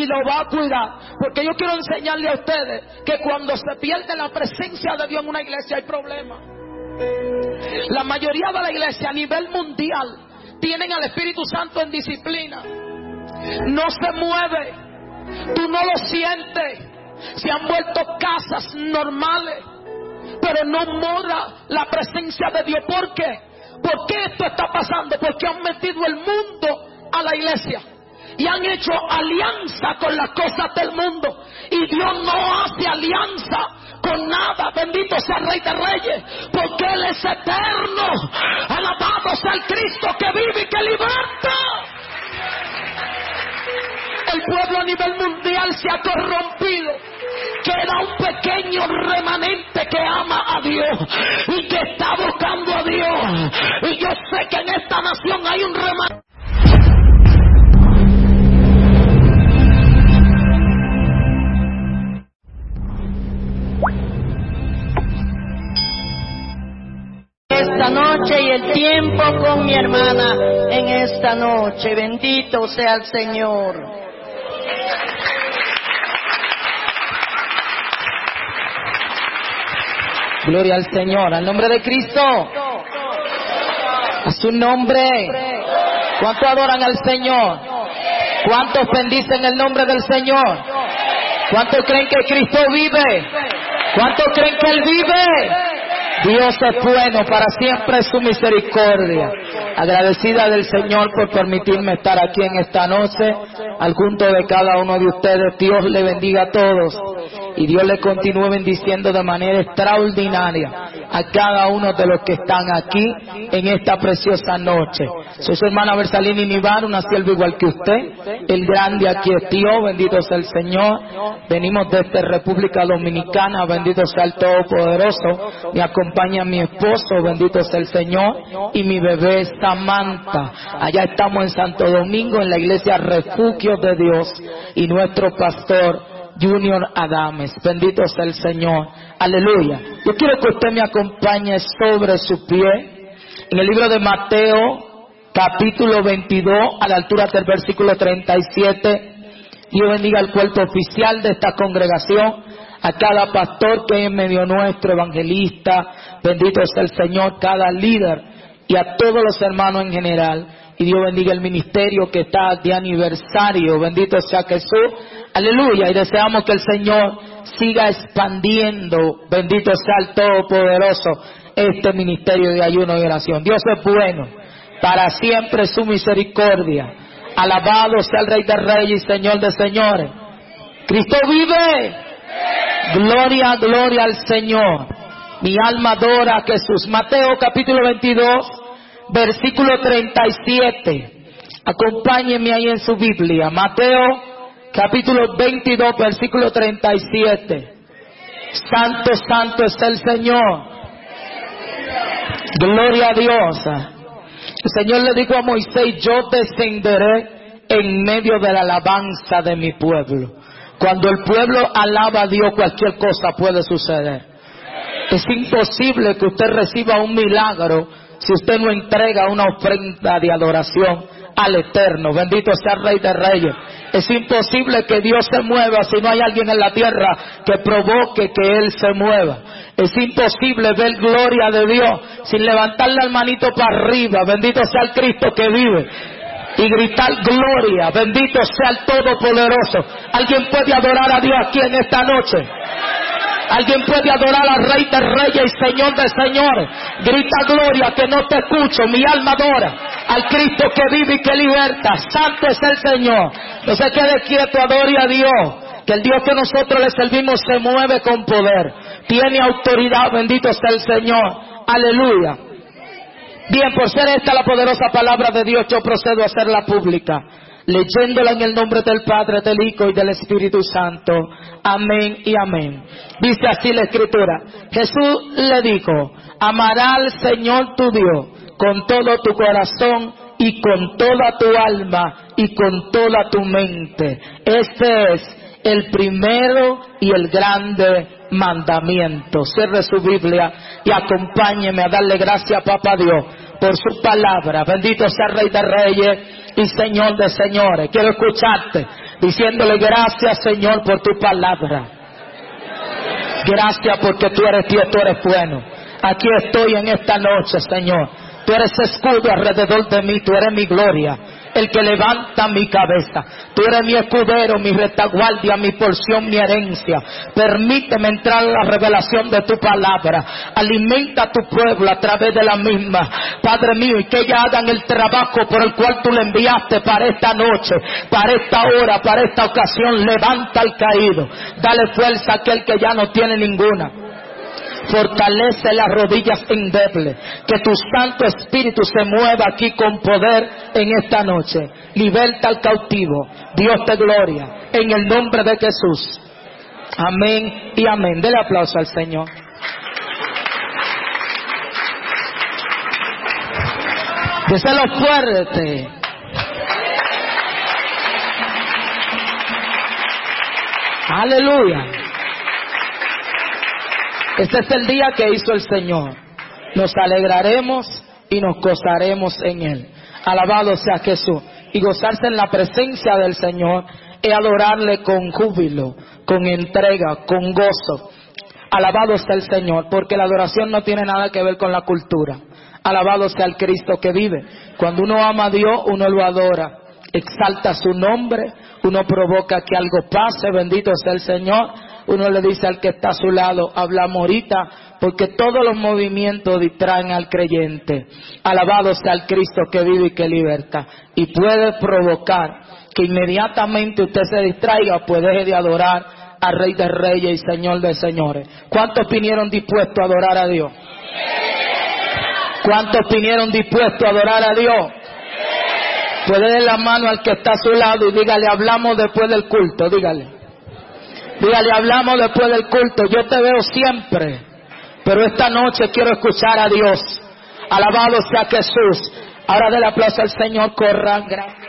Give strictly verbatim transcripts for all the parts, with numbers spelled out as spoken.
y lo va a cuidar. Porque yo quiero enseñarle a ustedes que cuando se pierde la presencia de Dios en una iglesia hay problemas. La mayoría de la iglesia a nivel mundial tienen al Espíritu Santo en disciplina. No se mueve, tú no lo sientes. Se han vuelto casas normales, pero no mora la presencia de Dios. ¿Por qué? ¿Por qué esto está pasando? Porque han metido el mundo a la iglesia y han hecho alianza con las cosas del mundo, y Dios no hace alianza con nada. Bendito sea el Rey de Reyes, porque Él es eterno. Alabado sea el Cristo que vive y que liberta. El pueblo a nivel mundial se ha corrompido. Queda un pequeño remanente que ama a Dios y que está buscando a Dios. Y yo sé que en esta nación hay un remanente. Esta noche y el tiempo con mi hermana en esta noche. Bendito sea el Señor. Gloria al Señor, al nombre de Cristo, a su nombre. ¿Cuántos adoran al Señor? ¿Cuántos bendicen el nombre del Señor? ¿Cuántos creen que Cristo vive? ¿Cuántos creen que Él vive? Dios es bueno, para siempre es su misericordia. Agradecida del Señor por permitirme estar aquí en esta noche, al junto de cada uno de ustedes. Dios le bendiga a todos y Dios le continúe bendiciendo de manera extraordinaria a cada uno de los que están aquí en esta preciosa noche. Soy su hermana Bersalini Nivar, una sierva igual que usted. El grande aquí es Dios, bendito sea el Señor. Venimos desde República Dominicana, bendito sea el Todopoderoso. Me acompaña mi esposo, bendito sea el Señor, y mi bebé Samantha. Allá estamos en Santo Domingo, en la iglesia Refugio de Dios, y nuestro pastor Junior Adames. Bendito sea el Señor. Aleluya. Yo quiero que usted me acompañe sobre su pie en el libro de Mateo, capítulo veintidós, a la altura del versículo treinta y siete. Dios bendiga al cuerpo oficial de esta congregación, a cada pastor que hay en medio nuestro, evangelista, bendito sea el Señor, cada líder, y a todos los hermanos en general. Y Dios bendiga el ministerio que está de aniversario, bendito sea Jesús, aleluya. Y deseamos que el Señor siga expandiendo, bendito sea el Todopoderoso, este ministerio de ayuno y oración. Dios es bueno, para siempre su misericordia. Alabado sea el Rey de Reyes y Señor de Señores. Cristo vive. Gloria, gloria al Señor. Mi alma adora a Jesús. Mateo capítulo veintidós, versículo treinta y siete. Acompáñenme ahí en su Biblia. Mateo capítulo veintidós, versículo treinta y siete. Santo, santo es el Señor. Gloria a Dios. El Señor le dijo a Moisés: yo descenderé en medio de la alabanza de mi pueblo. Cuando el pueblo alaba a Dios, cualquier cosa puede suceder. Es imposible que usted reciba un milagro si usted no entrega una ofrenda de adoración al Eterno. Bendito sea el Rey de Reyes. Es imposible que Dios se mueva si no hay alguien en la tierra que provoque que Él se mueva. Es imposible ver gloria de Dios sin levantar la manito para arriba, bendito sea el Cristo que vive, y gritar gloria, bendito sea el Todopoderoso. ¿Alguien puede adorar a Dios aquí en esta noche? ¿Alguien puede adorar al Rey de Reyes y Señor de Señores? Grita gloria, que no te escucho. Mi alma adora al Cristo que vive y que liberta. Santo es el Señor. No se quede quieto, adore a Dios. Que el Dios que nosotros le servimos se mueve con poder. Tiene autoridad, bendito sea el Señor. Aleluya. Bien, por ser esta la poderosa palabra de Dios, yo procedo a hacerla pública, leyéndola en el nombre del Padre, del Hijo y del Espíritu Santo. Amén y amén. Dice así la Escritura. Jesús le dijo: amarás al Señor tu Dios con todo tu corazón y con toda tu alma y con toda tu mente. Este es el primero y el grande mandamiento. Cierre su Biblia y acompáñeme a darle gracias a Papá Dios por su palabra. Bendito sea el Rey de Reyes y Señor de Señores. Quiero escucharte. diciéndole gracias, Señor, por tu palabra. Gracias porque tú eres Dios, tú eres bueno. Aquí estoy en esta noche, Señor. Tú eres escudo alrededor de mí, tú eres mi gloria, el que levanta mi cabeza. Tú eres mi escudero, mi retaguardia, mi porción, mi herencia. Permíteme entrar en la revelación de tu palabra. Alimenta a tu pueblo a través de la misma, Padre mío, y que ellos hagan el trabajo por el cual tú le enviaste para esta noche, para esta hora, para esta ocasión. Levanta al caído, dale fuerza a aquel que ya no tiene ninguna. Fortalece las rodillas endebles. Que tu Santo Espíritu se mueva aquí con poder en esta noche. Liberta al cautivo. Dios te gloria. En el nombre de Jesús. Amén y amén. Dele aplauso al Señor. Déselo fuerte. Aleluya. Este es el día que hizo el Señor. Nos alegraremos y nos gozaremos en Él. Alabado sea Jesús. Y gozarse en la presencia del Señor es adorarle con júbilo, con entrega, con gozo. Alabado sea el Señor, porque la adoración no tiene nada que ver con la cultura. Alabado sea el Cristo que vive. Cuando uno ama a Dios, uno lo adora, exalta su nombre, uno provoca que algo pase. Bendito sea el Señor. Uno le dice al que está a su lado, hablamos ahorita, porque todos los movimientos distraen al creyente. Alabado sea el Cristo que vive y que liberta. Y puede provocar que inmediatamente usted se distraiga, pues deje de adorar al Rey de Reyes y Señor de Señores. ¿Cuántos vinieron dispuestos a adorar a Dios? ¿Cuántos vinieron dispuestos a adorar a Dios? Puede darle la mano al que está a su lado y dígale, hablamos después del culto, dígale. Dígale, hablamos después del culto. Yo te veo siempre, pero esta noche quiero escuchar a Dios. Alabado sea Jesús. Ahora del aplauso al Señor. Corran, gracias.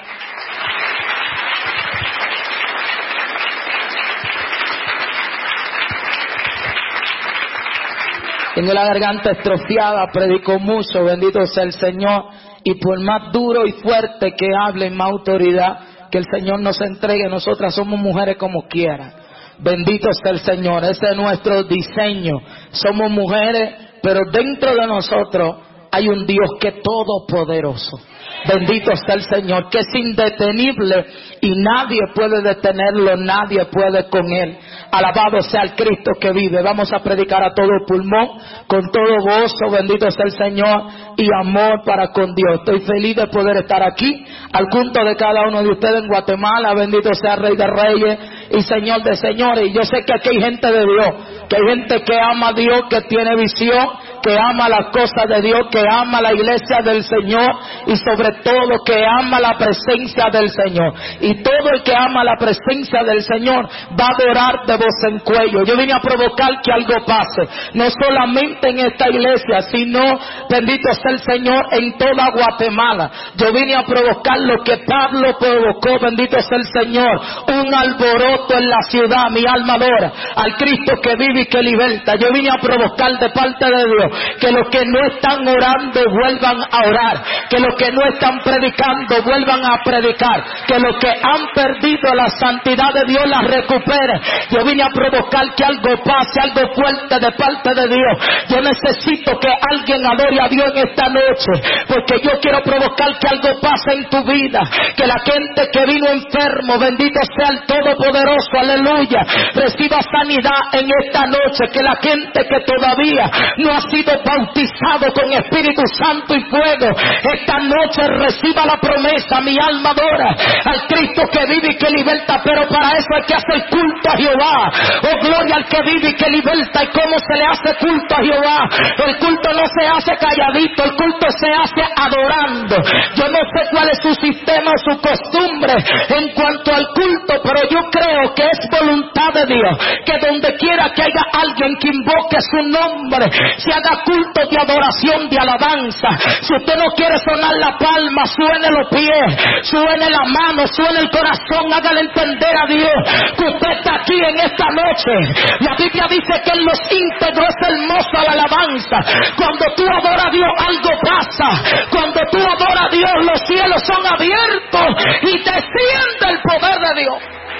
Tengo la garganta estrofiada, predico mucho, bendito sea el Señor. Y por más duro y fuerte que hable, más autoridad que el Señor nos entregue, nosotras somos mujeres como quiera. Bendito sea el Señor, ese es nuestro diseño. Somos mujeres, pero dentro de nosotros hay un Dios que es todopoderoso. Bendito sea el Señor, que es indetenible y nadie puede detenerlo, nadie puede con Él. Alabado sea el Cristo que vive. Vamos a predicar a todo pulmón, con todo gozo, bendito sea el Señor, y amor para con Dios. Estoy feliz de poder estar aquí, al culto de cada uno de ustedes en Guatemala. Bendito sea Rey de Reyes y Señor de Señores. Y yo sé que aquí hay gente de Dios, que hay gente que ama a Dios, que tiene visión, que ama las cosas de Dios, que ama la iglesia del Señor y sobre todo que ama la presencia del Señor. Y todo el que ama la presencia del Señor va a adorar de voz en cuello. Yo vine a provocar que algo pase, no solamente en esta iglesia, sino, bendito sea el Señor, en toda Guatemala. Yo vine a provocar lo que Pablo provocó, bendito sea el Señor, un alboroto en la ciudad. Mi alma adora al Cristo que vive y que liberta. Yo vine a provocar de parte de Dios que los que no están orando vuelvan a orar, que los que no están predicando vuelvan a predicar, que los que han perdido la santidad de Dios la recuperen. Yo vine a provocar que algo pase, algo fuerte de parte de Dios. Yo necesito que alguien adore a Dios en esta noche, porque yo quiero provocar que algo pase en tu vida, que la gente que vino enfermo, bendito sea el Todopoderoso, aleluya, reciba sanidad en esta noche, que la gente que todavía no ha sido bautizado con Espíritu Santo y fuego, esta noche reciba la promesa. Mi alma adora al Cristo que vive y que liberta, pero para eso hay que hacer culto a Jehová. Oh, gloria al que vive y que liberta. ¿Y cómo se le hace culto a Jehová? El culto no se hace calladito, el culto se hace adorando. Yo no sé cuál es su sistema o su costumbre en cuanto al culto, pero yo creo que es voluntad de Dios que donde quiera que haya alguien que invoque su nombre, se haga culto de adoración, de alabanza. Si usted no quiere sonar la palma, suene los pies, suene la mano, suene el corazón, hágale entender a Dios que usted está aquí en esta noche. La Biblia dice que en los íntegros es hermosa la alabanza. Cuando tú adoras a Dios, algo pasa. Cuando tú adoras a Dios, los cielos son abiertos y desciende el poder de Dios.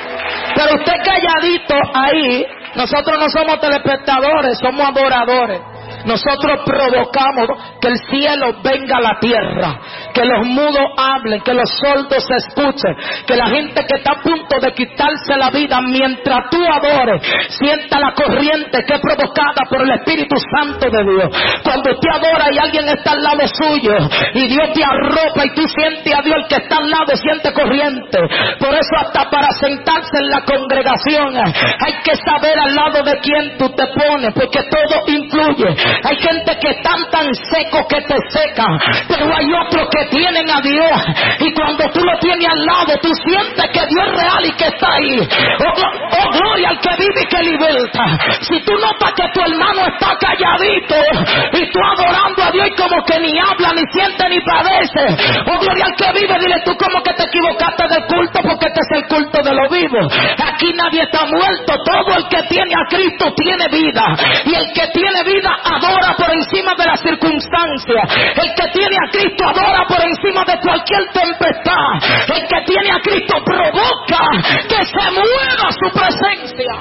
Pero usted calladito ahí, nosotros no somos telespectadores, somos adoradores. Nosotros provocamos que el cielo venga a la tierra, que los mudos hablen, que los sordos se escuchen, que la gente que está a punto de quitarse la vida mientras tú adores, sienta la corriente que es provocada por el Espíritu Santo de Dios. Cuando usted adora y alguien está al lado suyo y Dios te arropa y tú sientes a Dios, el que está al lado siente corriente. Por eso hasta para sentarse en la congregación hay que saber al lado de quién tú te pones, porque todo influye. Hay gente que están tan secos que te secan, pero hay otros que tienen a Dios, y cuando tú lo tienes al lado, tú sientes que Dios es real y que está ahí. Oh, oh gloria al que vive y que liberta. Si tú notas que tu hermano está calladito y tú adorando a Dios y como que ni habla, ni siente, ni padece, oh gloria al que vive, dile tú como que te equivocaste del culto, porque este es el culto de los vivos. Aquí nadie está muerto, todo el que tiene a Cristo tiene vida, y el que tiene vida adora por encima de las circunstancias. El que tiene a Cristo adora por encima de cualquier tempestad. El que tiene a Cristo provoca que se mueva su presencia.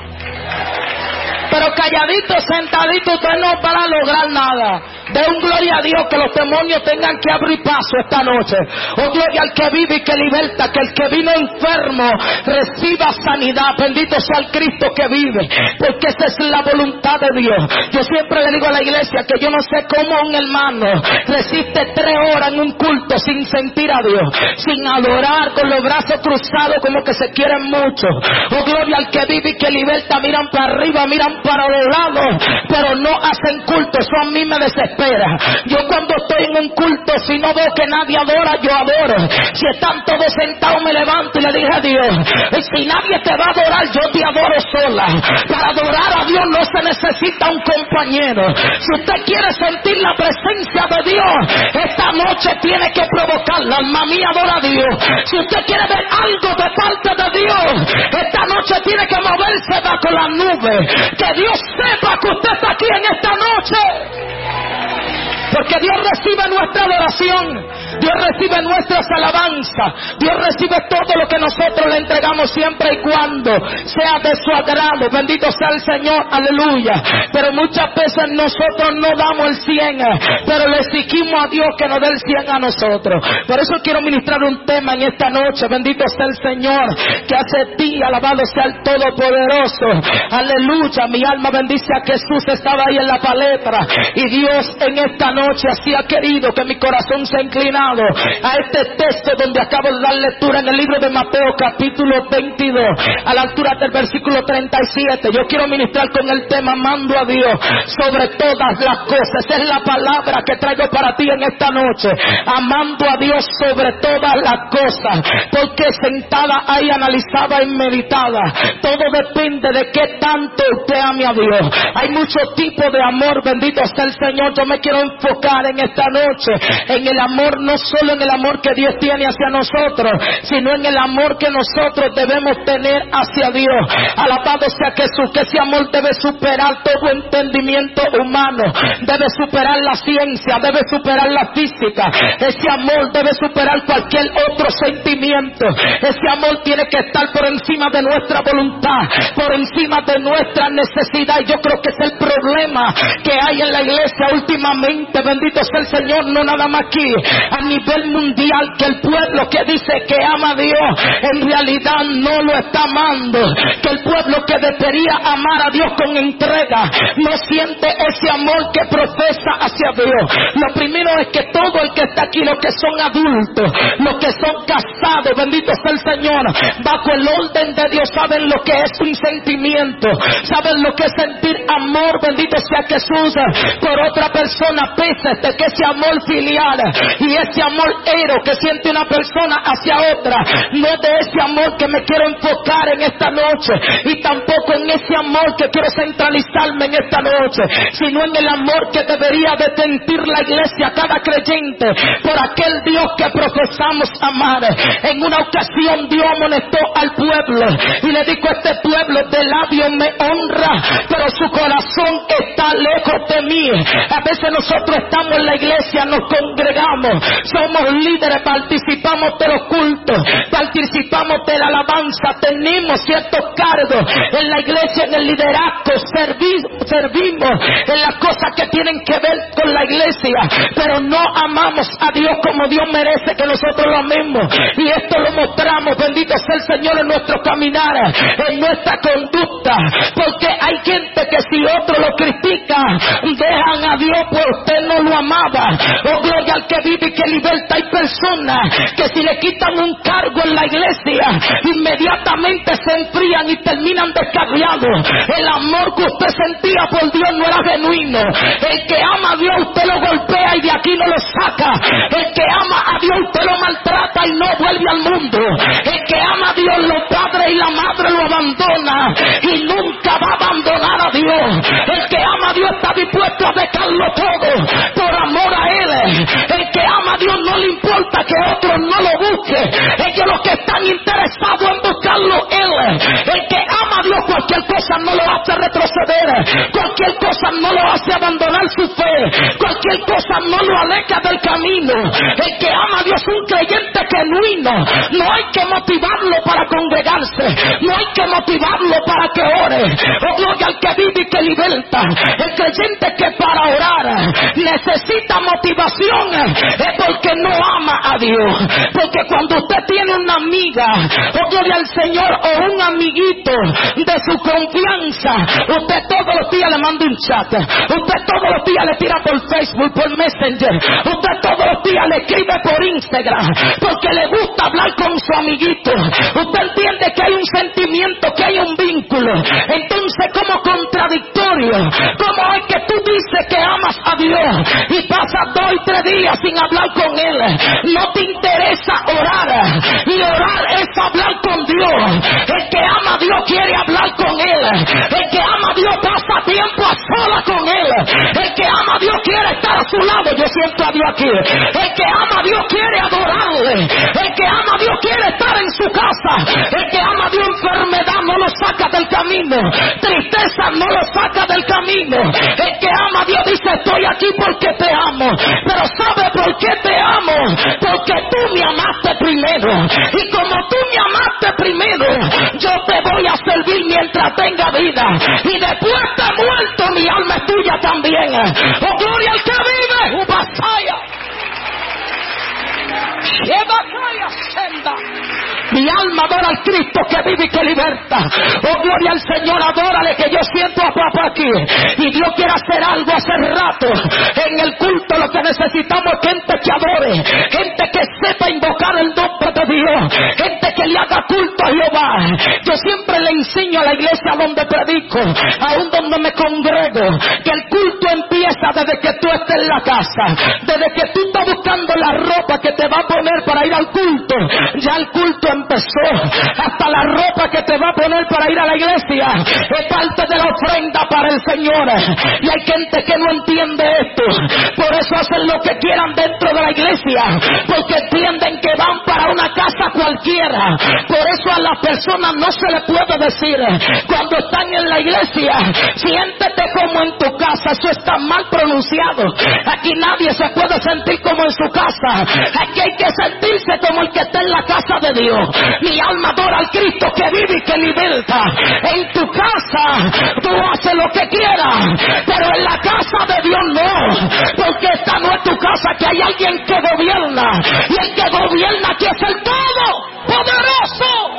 Pero calladito, sentadito, usted no va a lograr nada. De un gloria a Dios, que los demonios tengan que abrir paso esta noche. Oh gloria al que vive y que liberta, que el que vino enfermo reciba sanidad. Bendito sea el Cristo que vive, porque esa es la voluntad de Dios. Yo siempre le digo a la iglesia que yo no sé cómo un hermano resiste tres horas en un culto sin sentir a Dios, sin adorar, con los brazos cruzados como que se quieren mucho. Oh gloria al que vive y que liberta, miran para arriba, miran para los lados, pero no hacen culto. Eso a mí me desespera. Yo cuando estoy en un culto, si no veo que nadie adora, yo adoro. Si están todos sentados, me levanto y le dije a Dios, si nadie te va a adorar, yo te adoro sola. Para adorar a Dios no se necesita un compañero. Si usted quiere sentir la presencia de Dios, esta noche tiene que provocarla. Alma mía, adora a Dios. Si usted quiere ver algo de parte de Dios, esta noche tiene que moverse bajo las nubes. Que Dios sepa que usted está aquí en esta noche. Porque Dios recibe nuestra adoración, Dios recibe nuestras alabanzas, Dios recibe todo lo que nosotros le entregamos siempre y cuando sea de su agrado. Bendito sea el Señor, aleluya. Pero muchas veces nosotros no damos el cien, pero le exigimos a Dios que nos dé el cien a nosotros. Por eso quiero ministrar un tema en esta noche. Bendito sea el Señor, que hace ti, alabado sea el Todopoderoso, aleluya. Mi alma bendice a Jesús. Estaba ahí en la palestra y Dios en esta noche así ha querido que mi corazón se ha inclinado a este texto donde acabo de dar lectura en el libro de Mateo capítulo veintidós, a la altura del versículo treinta y siete. Yo quiero ministrar con el tema amando a Dios sobre todas las cosas. Esa es la palabra que traigo para ti en esta noche, amando a Dios sobre todas las cosas, porque sentada ahí analizada y meditada, todo depende de qué tanto usted ame a Dios. Hay muchos tipos de amor, bendito sea el Señor. Yo me quiero enfocar en esta noche en el amor, no solo en el amor que Dios tiene hacia nosotros, sino en el amor que nosotros debemos tener hacia Dios. Alabado sea Jesús, que ese amor debe superar todo entendimiento humano, debe superar la ciencia, debe superar la física. Ese amor debe superar cualquier otro sentimiento. Ese amor tiene que estar por encima de nuestra voluntad, por encima de nuestra necesidad. Y yo creo que es el problema que hay en la iglesia últimamente. Bendito sea el Señor, no nada más aquí, a nivel mundial, que el pueblo que dice que ama a Dios en realidad no lo está amando. Que el pueblo que debería amar a Dios con entrega no siente ese amor que profesa hacia Dios. Lo primero es que todo el que está aquí, los que son adultos, los que son casados, bendito sea el Señor, bajo el orden de Dios saben lo que es un sentimiento, saben lo que es sentir amor, bendito sea Jesús, por otra persona, pese de que ese amor filial y ese amor ero que siente una persona hacia otra, no es de ese amor que me quiero enfocar en esta noche, y tampoco en ese amor que quiero centralizarme en esta noche, sino en el amor que debería de sentir la iglesia, cada creyente, por aquel Dios que profesamos amar. En una ocasión Dios amonestó al pueblo y le dijo: este pueblo de labios me honra, pero su corazón está lejos lejos de mí. A veces nosotros estamos en la iglesia, nos congregamos, somos líderes, participamos de los cultos, participamos de la alabanza, tenemos ciertos cargos en la iglesia, en el liderazgo, servi- servimos en las cosas que tienen que ver con la iglesia, pero no amamos a Dios como Dios merece que nosotros lo amemos. Y esto lo mostramos, bendito sea el Señor, en nuestro caminar, en nuestra conducta, porque hay gente que si otro lo critica, dejan a Dios, pues usted no lo amaba. Oh, gloria al que vive y que liberta. Hay personas que si le quitan un cargo en la iglesia, inmediatamente se enfrían y terminan descarriados. El amor que usted sentía por Dios no era genuino. El que ama a Dios, usted lo golpea y de aquí no lo saca. El que ama a Dios, usted lo maltrata y no vuelve al mundo. El que ama a Dios, los padres y la madre lo abandona y nunca va a abandonar a Dios. El que ama a Dios está dispuesto a dejarlo todo por amor a Él. El que ama a Dios no le importa que otros no lo busquen. Ellos los que están interesados en buscarlo Él. El que ama a Dios, cualquier cosa no lo hace retroceder, cualquier cosa no lo hace abandonar su fe, cualquier cosa no lo aleja del camino. El que ama a Dios es un creyente genuino. No hay que motivarlo para congregarse, no hay que motivarlo para que ore. Oh, gloria al que vive y que liberta. El creyente que para orar necesita motivación es porque no ama a Dios. Porque cuando usted tiene una amiga, oh, gloria al Señor, o un amiguito de su confianza, usted todos los días le manda un chat, usted todos los días le tira por Facebook, por Messenger, usted todos los días le escribe por Instagram, porque le gusta hablar con su amiguito. Usted entiende que hay un sentimiento, que hay un vínculo. Entonces, como contradictorio, ¿cómo es que tú dices que amas a Dios y pasas dos y tres días sin hablar con Él? No te interesa orar, y orar es hablar con Dios. El que ama a Dios quiere hablar con Él. El que ama a Dios pasa tiempo a solas con Él. El que ama a Dios quiere estar a su lado. Yo siento a Dios aquí. El que ama a Dios quiere adorarle. El que ama a Dios quiere estar en su casa. El que ama a Dios, enfermedad no lo saca del camino, tristeza no lo saca del camino. El que ama a Dios dice: estoy aquí porque te amo. Pero ¿sabe por qué te amo? Porque tú me amaste primero. Y como tú me amaste primero, yo te voy a servir mientras tenga vida. Y después de muerto, mi alma es tuya también. Oh, gloria al que vive. Ubasaya. Mi alma adora al Cristo que vive y que liberta. Oh, gloria al Señor, adórale, que yo siento a papá aquí. Y Dios quiere hacer algo hace rato. En el culto lo que necesitamos es gente que adore, gente que sepa invocar el nombre de Dios, gente que le haga culto a Jehová. Yo siempre le enseño a la iglesia donde predico, aún donde me congrego, que el culto empieza desde que tú estés en la casa, desde que tú estás buscando la ropa que te va a poner para ir al culto. Ya el culto empezó. Hasta la ropa que te va a poner para ir a la iglesia es parte de la ofrenda para el Señor. Y hay gente que no entiende esto, por eso hacen lo que quieran dentro de la iglesia, porque entienden que van para una casa cualquiera. Por eso a las personas no se les puede decir cuando están en la iglesia: siéntete como en tu casa. Eso está mal pronunciado. Aquí nadie se puede sentir como en su casa. Aquí hay que sentirse como el que está en la casa de Dios. Mi alma adora al Cristo que vive y que liberta. En tu casa tú haces lo que quieras, pero en la casa de Dios no, porque esta no es tu casa, que hay alguien que gobierna, y el que gobierna aquí es el Todopoderoso.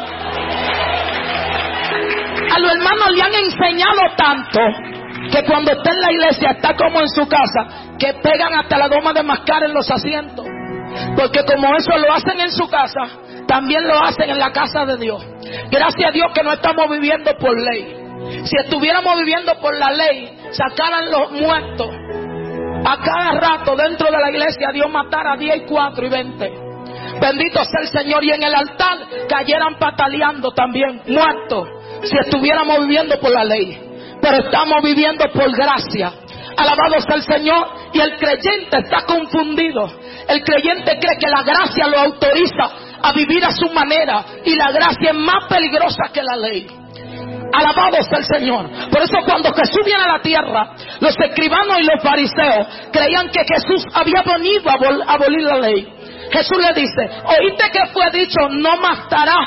A los hermanos le han enseñado tanto que cuando está en la iglesia está como en su casa, que pegan hasta la goma de mascar en los asientos. Porque como eso lo hacen en su casa, también lo hacen en la casa de Dios. Gracias a Dios que no estamos viviendo por ley. Si estuviéramos viviendo por la ley, sacaran los muertos a cada rato dentro de la iglesia. Dios matara a diez y cuatro y veinte. Bendito sea el Señor. Y en el altar cayeran pataleando también muertos, si estuviéramos viviendo por la ley. Pero estamos viviendo por gracia. Alabado sea el Señor. Y el creyente está confundido. El creyente cree que la gracia lo autoriza a vivir a su manera, y la gracia es más peligrosa que la ley. Alabado sea el Señor. Por eso cuando Jesús viene a la tierra, los escribanos y los fariseos creían que Jesús había venido a abol- abolir la ley. Jesús le dice: oíste que fue dicho, no matarás.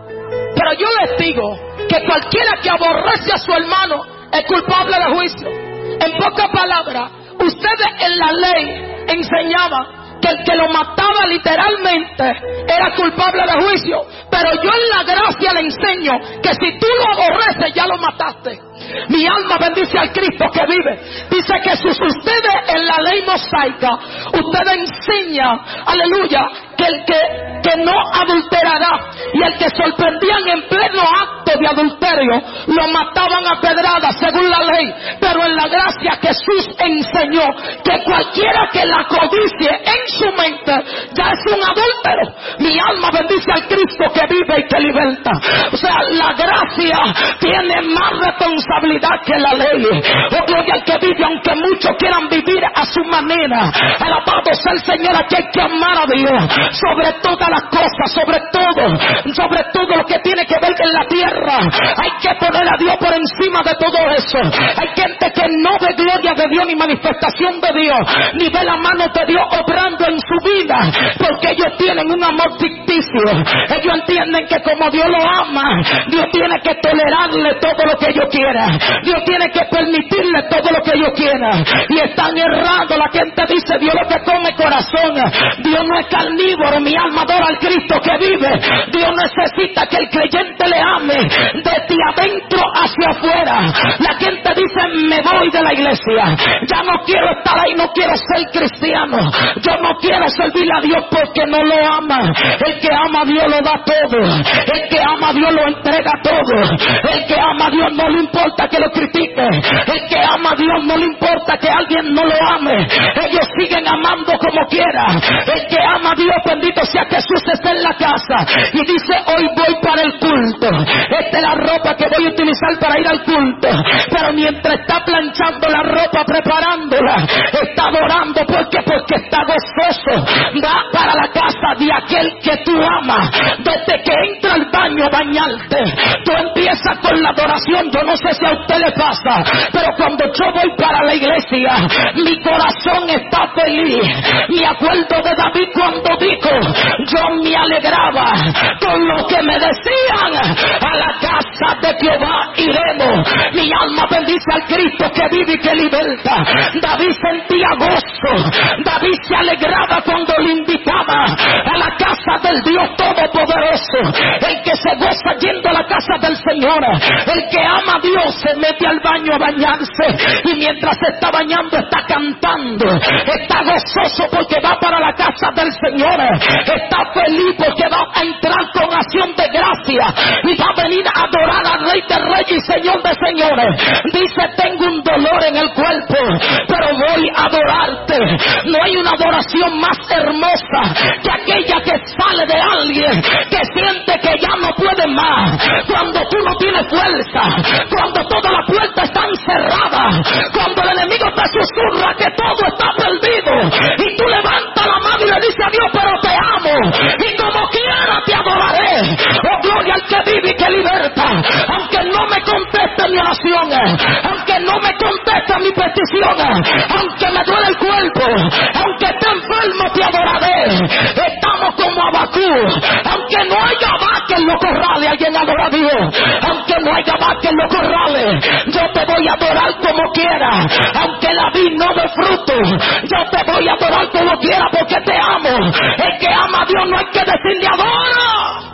Pero yo les digo que cualquiera que aborrece a su hermano es culpable de juicio. En pocas palabras, ustedes en la ley enseñaban que el que lo mataba literalmente era culpable de juicio. Pero yo en la gracia le enseño que si tú lo aborreces, ya lo mataste. Mi alma bendice al Cristo que vive. Dice que si ustedes en la ley mosaica, ustedes enseñan, aleluya, que el que, que no adulterará, y el que sorprendían en pleno acto de adulterio, lo mataban a pedradas según la ley. Pero en la gracia Jesús enseñó que cualquiera que la codicie en su mente ya es un adúltero. Mi alma bendice al Cristo que vive y que liberta. O sea, la gracia tiene más responsabilidad que la ley. Oh, gloria al que vive, aunque muchos quieran vivir a su manera. Alabado sea el Señor. Aquí hay que amar a Dios sobre todas las cosas, sobre todo, sobre todo lo que tiene que ver con la tierra. Hay que poner a Dios por encima de todo eso. Hay gente que no ve gloria de Dios, ni manifestación de Dios, ni ve la mano de Dios obrando en su vida, porque ellos tienen un amor ficticio. Ellos entienden que como Dios lo ama, Dios tiene que tolerarle todo lo que ellos quieran. Dios tiene que permitirle todo lo que ellos quieran. Y están errando. La gente dice: Dios lo que come corazón. Dios no es carnívoro. Mi alma adora al Cristo que vive. Dios necesita que el creyente le ame desde adentro hacia afuera. La gente dice: me voy de la iglesia, ya no quiero estar ahí, no quiero ser cristiano, yo no quiero servir a Dios porque no lo ama. El que ama a Dios lo da todo. El que ama a Dios lo entrega todo. El que ama a Dios no le importa que lo critique. El que ama a Dios no le importa que alguien no lo ame. Ellos siguen amando como quiera. El que ama a Dios, bendito sea Jesús, está en la casa y dice: hoy voy para el culto, esta es la ropa que voy a utilizar para ir al culto. Pero mientras está planchando la ropa, preparándola, está adorando. ¿Por qué? Porque está gozoso. Va para la casa de aquel que tú amas. Desde que entra al baño a bañarte, tú empiezas con la adoración. Yo no sé si a usted le pasa, pero cuando yo voy para la iglesia, mi corazón está feliz. Me acuerdo de David cuando dijo: yo me alegraba con lo que me decían, a la casa de Jehová iremos. Mi alma bendice al Cristo que vive y que liberta. David sentía gozo. David se alegraba cuando le invitaba a la casa del Dios Todopoderoso. El que se goza yendo a la casa del Señor, el que ama a Dios, se mete al baño a bañarse, y mientras se está bañando está cantando, está gozoso porque va para la casa del Señor, está feliz porque va a entrar con acción de gracia y va a venir a adorar al Rey de Reyes y Señor de Señores. Dice: tengo un dolor en el cuerpo, pero voy a adorarte. No hay una adoración más hermosa que aquella que sale de alguien que siente que ya no puede más. Cuando tú no tienes fuerza, cuando todas las puertas están cerradas, cuando el enemigo te susurra que todo está perdido, y tú levantas la mano y le dices a Dios: pero te amo, y como quiera te adoraré. Oh, gloria al que vive y que liberta. Aunque no me conteste mi oración, aunque no me conteste mi petición, aunque me duele el cuerpo, aunque esté enfermo, te adoraré. Estamos como Abacú. Aunque no haya vaca en los corrales, alguien adora a Dios. Aunque no haya vaca en los corrales, yo te voy a adorar como quiera. Aunque la vid no dé fruto, yo te voy a adorar como quiera porque te amo. El que ama a Dios no hay que decirle adora.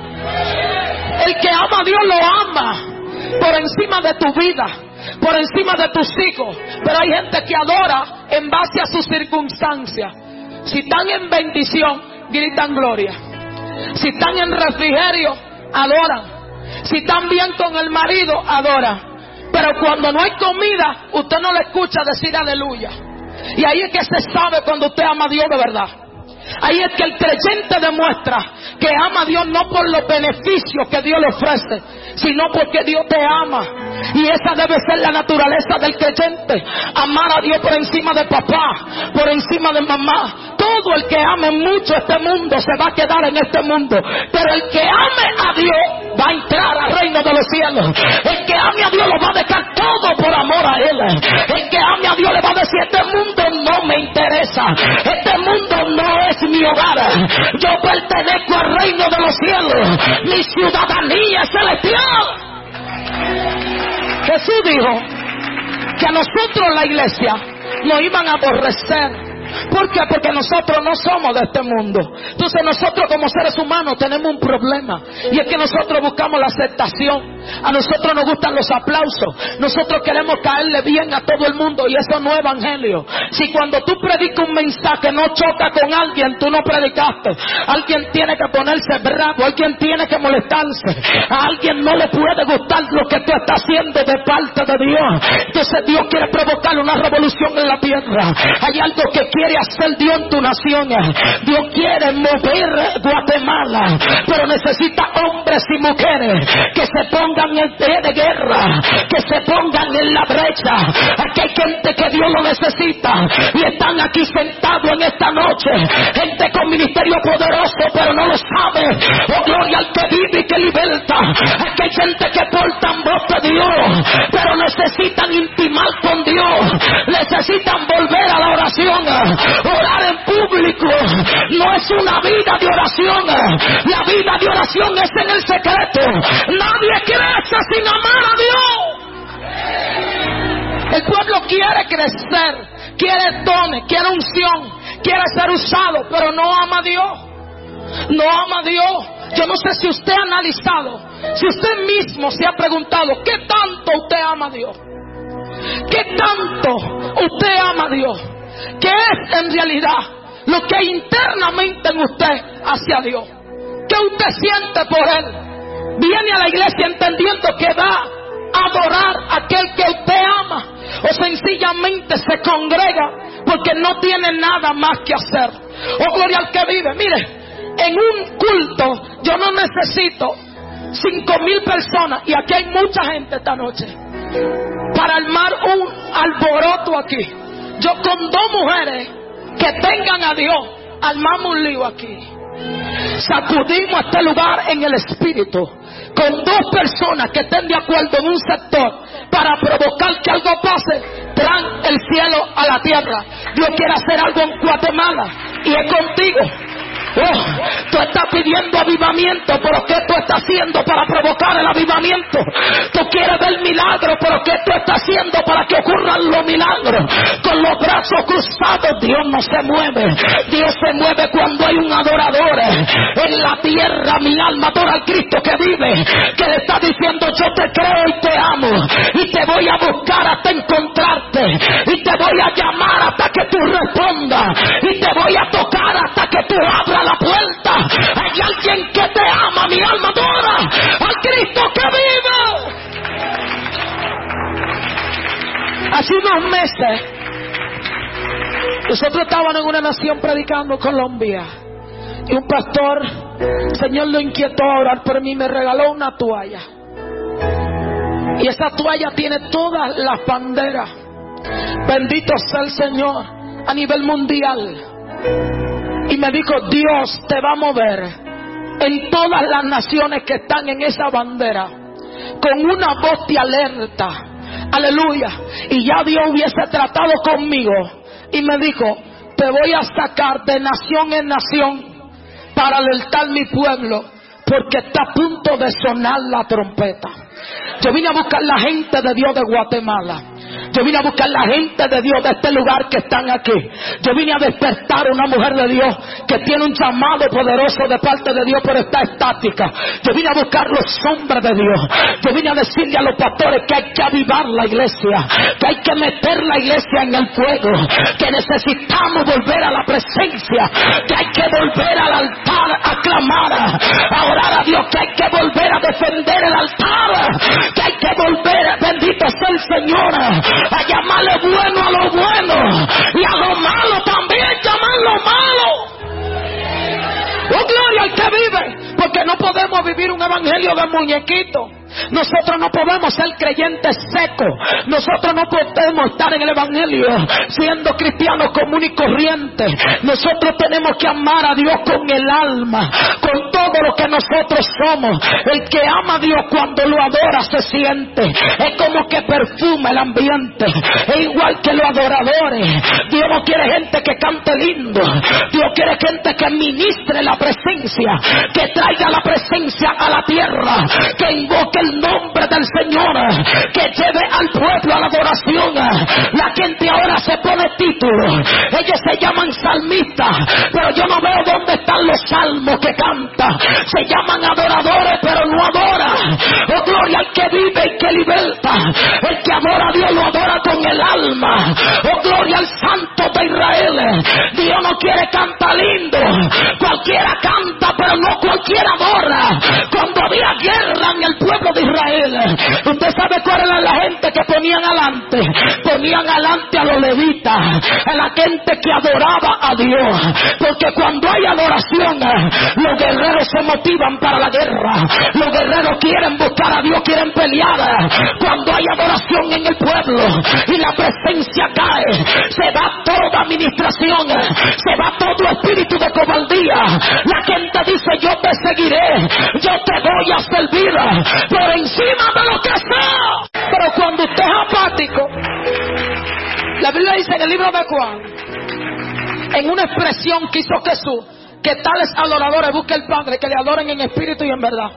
El que ama a Dios lo ama por encima de tu vida, por encima de tus hijos. Pero hay gente que adora en base a sus circunstancias. Si están en bendición, gritan gloria. Si están en refrigerio, adoran. Si están bien con el marido, adoran. Pero cuando no hay comida, usted no le escucha decir aleluya. Y ahí es que se sabe cuando usted ama a Dios de verdad. Ahí es que el creyente demuestra que ama a Dios no por los beneficios que Dios le ofrece, sino porque Dios te ama. Y esa debe ser la naturaleza del creyente: amar a Dios por encima de papá, por encima de mamá. Todo el que ame mucho este mundo se va a quedar en este mundo, pero el que ame a Dios va a entrar al reino de los cielos. El que a Dios lo va a dejar todo por amor a Él. El que ame a Dios le va a decir: este mundo no me interesa, este mundo no es mi hogar, yo pertenezco al reino de los cielos, mi ciudadanía es celestial. Jesús dijo que a nosotros, la iglesia, nos iban a aborrecer. ¿Por qué? Porque nosotros no somos de este mundo. Entonces nosotros como seres humanos tenemos un problema, y es que nosotros buscamos la aceptación. A nosotros nos gustan los aplausos. Nosotros queremos caerle bien a todo el mundo, y eso no es evangelio. Si cuando tú predicas un mensaje no choca con alguien, tú no predicaste. Alguien tiene que ponerse bravo, alguien tiene que molestarse, a alguien no le puede gustar lo que tú estás haciendo de parte de Dios. Entonces Dios quiere provocar una revolución en la tierra. Hay algo que quiere hacer Dios en tu nación. Dios quiere mover Guatemala, pero necesita hombres y mujeres que se pongan en pie de guerra, que se pongan en la brecha. Aquí hay gente que Dios lo necesita, y están aquí sentados en esta noche, gente con ministerio poderoso, pero no lo sabe. Oh, gloria al que vive y que liberta. Aquí hay gente que portan voz de Dios, pero necesitan intimar con Dios, necesitan volver a la oración. Orar en público no es una vida de oración. La vida de oración es en el secreto. Nadie crece sin amar a Dios. El pueblo quiere crecer, quiere dones, quiere unción, quiere ser usado, pero no ama a Dios. No ama a Dios. Yo no sé si usted ha analizado, si usted mismo se ha preguntado: ¿qué tanto usted ama a Dios? ¿Qué tanto usted ama a Dios? ¿Qué es en realidad lo que hay internamente en usted hacia Dios? ¿Qué usted siente por Él? ¿Viene a la iglesia entendiendo que va a adorar a aquel que usted ama? ¿O sencillamente se congrega porque no tiene nada más que hacer? ¡Oh, gloria al que vive! Mire, en un culto yo no necesito cinco mil personas, y aquí hay mucha gente esta noche, para armar un alboroto aquí. Yo con dos mujeres que tengan a Dios, armamos un lío aquí. Sacudimos este lugar en el espíritu, con dos personas que estén de acuerdo en un sector, para provocar que algo pase, traen el cielo a la tierra. Dios quiere hacer algo en Guatemala, y es contigo. Oh, tú estás pidiendo avivamiento, pero ¿qué tú estás haciendo para provocar el avivamiento? Tú quieres ver milagros, pero ¿qué tú estás haciendo para que ocurran los milagros? Con los brazos cruzados Dios no se mueve. Dios se mueve cuando hay un adorador en la tierra. Mi alma adora al Cristo que vive, que le está diciendo: yo te creo y te amo, y te voy a buscar hasta encontrarte, y te voy a llamar hasta que tú respondas, y te voy a tocar hasta que tú abras la puerta. Hay alguien que te ama, mi alma adora al Cristo que vive. Hace unos meses nosotros estábamos en una nación predicando en Colombia, y un pastor, el Señor lo inquietó a orar por mí, me regaló una toalla, y esa toalla tiene todas las banderas, bendito sea el Señor, a nivel mundial. Y me dijo: Dios te va a mover en todas las naciones que están en esa bandera, con una voz de alerta. Aleluya. Y ya Dios hubiese tratado conmigo, y me dijo: te voy a sacar de nación en nación para alertar mi pueblo, porque está a punto de sonar la trompeta. Yo vine a buscar la gente de Dios de Guatemala. Yo vine a buscar la gente de Dios de este lugar que están aquí. Yo vine a despertar a una mujer de Dios que tiene un llamado poderoso de parte de Dios, pero está estática. Yo vine a buscar los hombres de Dios. Yo vine a decirle a los pastores que hay que avivar la iglesia, que hay que meter la iglesia en el fuego, que necesitamos volver a la presencia, que hay que volver al altar a clamar, a orar a Dios, que hay que volver a defender el altar, que hay que volver, bendito sea el Señor, a llamarle bueno a lo bueno, y a lo malo también llamarlo malo. Oh, gloria al que vive, porque no podemos vivir un evangelio de muñequito. Nosotros no podemos ser creyentes secos. Nosotros no podemos estar en el evangelio siendo cristianos comunes y corrientes. Nosotros tenemos que amar a Dios con el alma, con todo lo que nosotros somos. El que ama a Dios cuando lo adora se siente, es como que perfuma el ambiente. Es igual que los adoradores. Dios no quiere gente que cante lindo. Dios quiere gente que ministre la presencia, que traiga la presencia a la tierra, que invoque el nombre del Señor, que lleve al pueblo a la adoración. La gente ahora se pone títulos, ellos se llaman salmistas, pero yo no veo dónde están los salmos que cantan. Se llaman adoradores, pero no adoran. Oh, gloria al que vive y que liberta. El que adora a Dios lo adora con el alma. Oh, gloria al Santo de Israel. Dios no quiere cantar lindo. Cualquiera canta, pero no cualquiera adora. Cuando había guerra en el pueblo de Israel, usted sabe cuál era la gente que ponían adelante. Ponían adelante a los levitas, a la gente que adoraba a Dios, porque cuando hay adoración, los guerreros se motivan para la guerra. Los guerreros quieren buscar a Dios, quieren pelear. Cuando hay adoración en el pueblo y la presencia cae, se va toda administración, se va todo espíritu de cobardía. La gente dice: yo te seguiré, yo te voy a servir por encima de lo que sea. Pero cuando usted es apático, la Biblia dice en el libro de Juan, en una expresión que hizo Jesús, que tales adoradores busquen el Padre, que le adoren en espíritu y en verdad.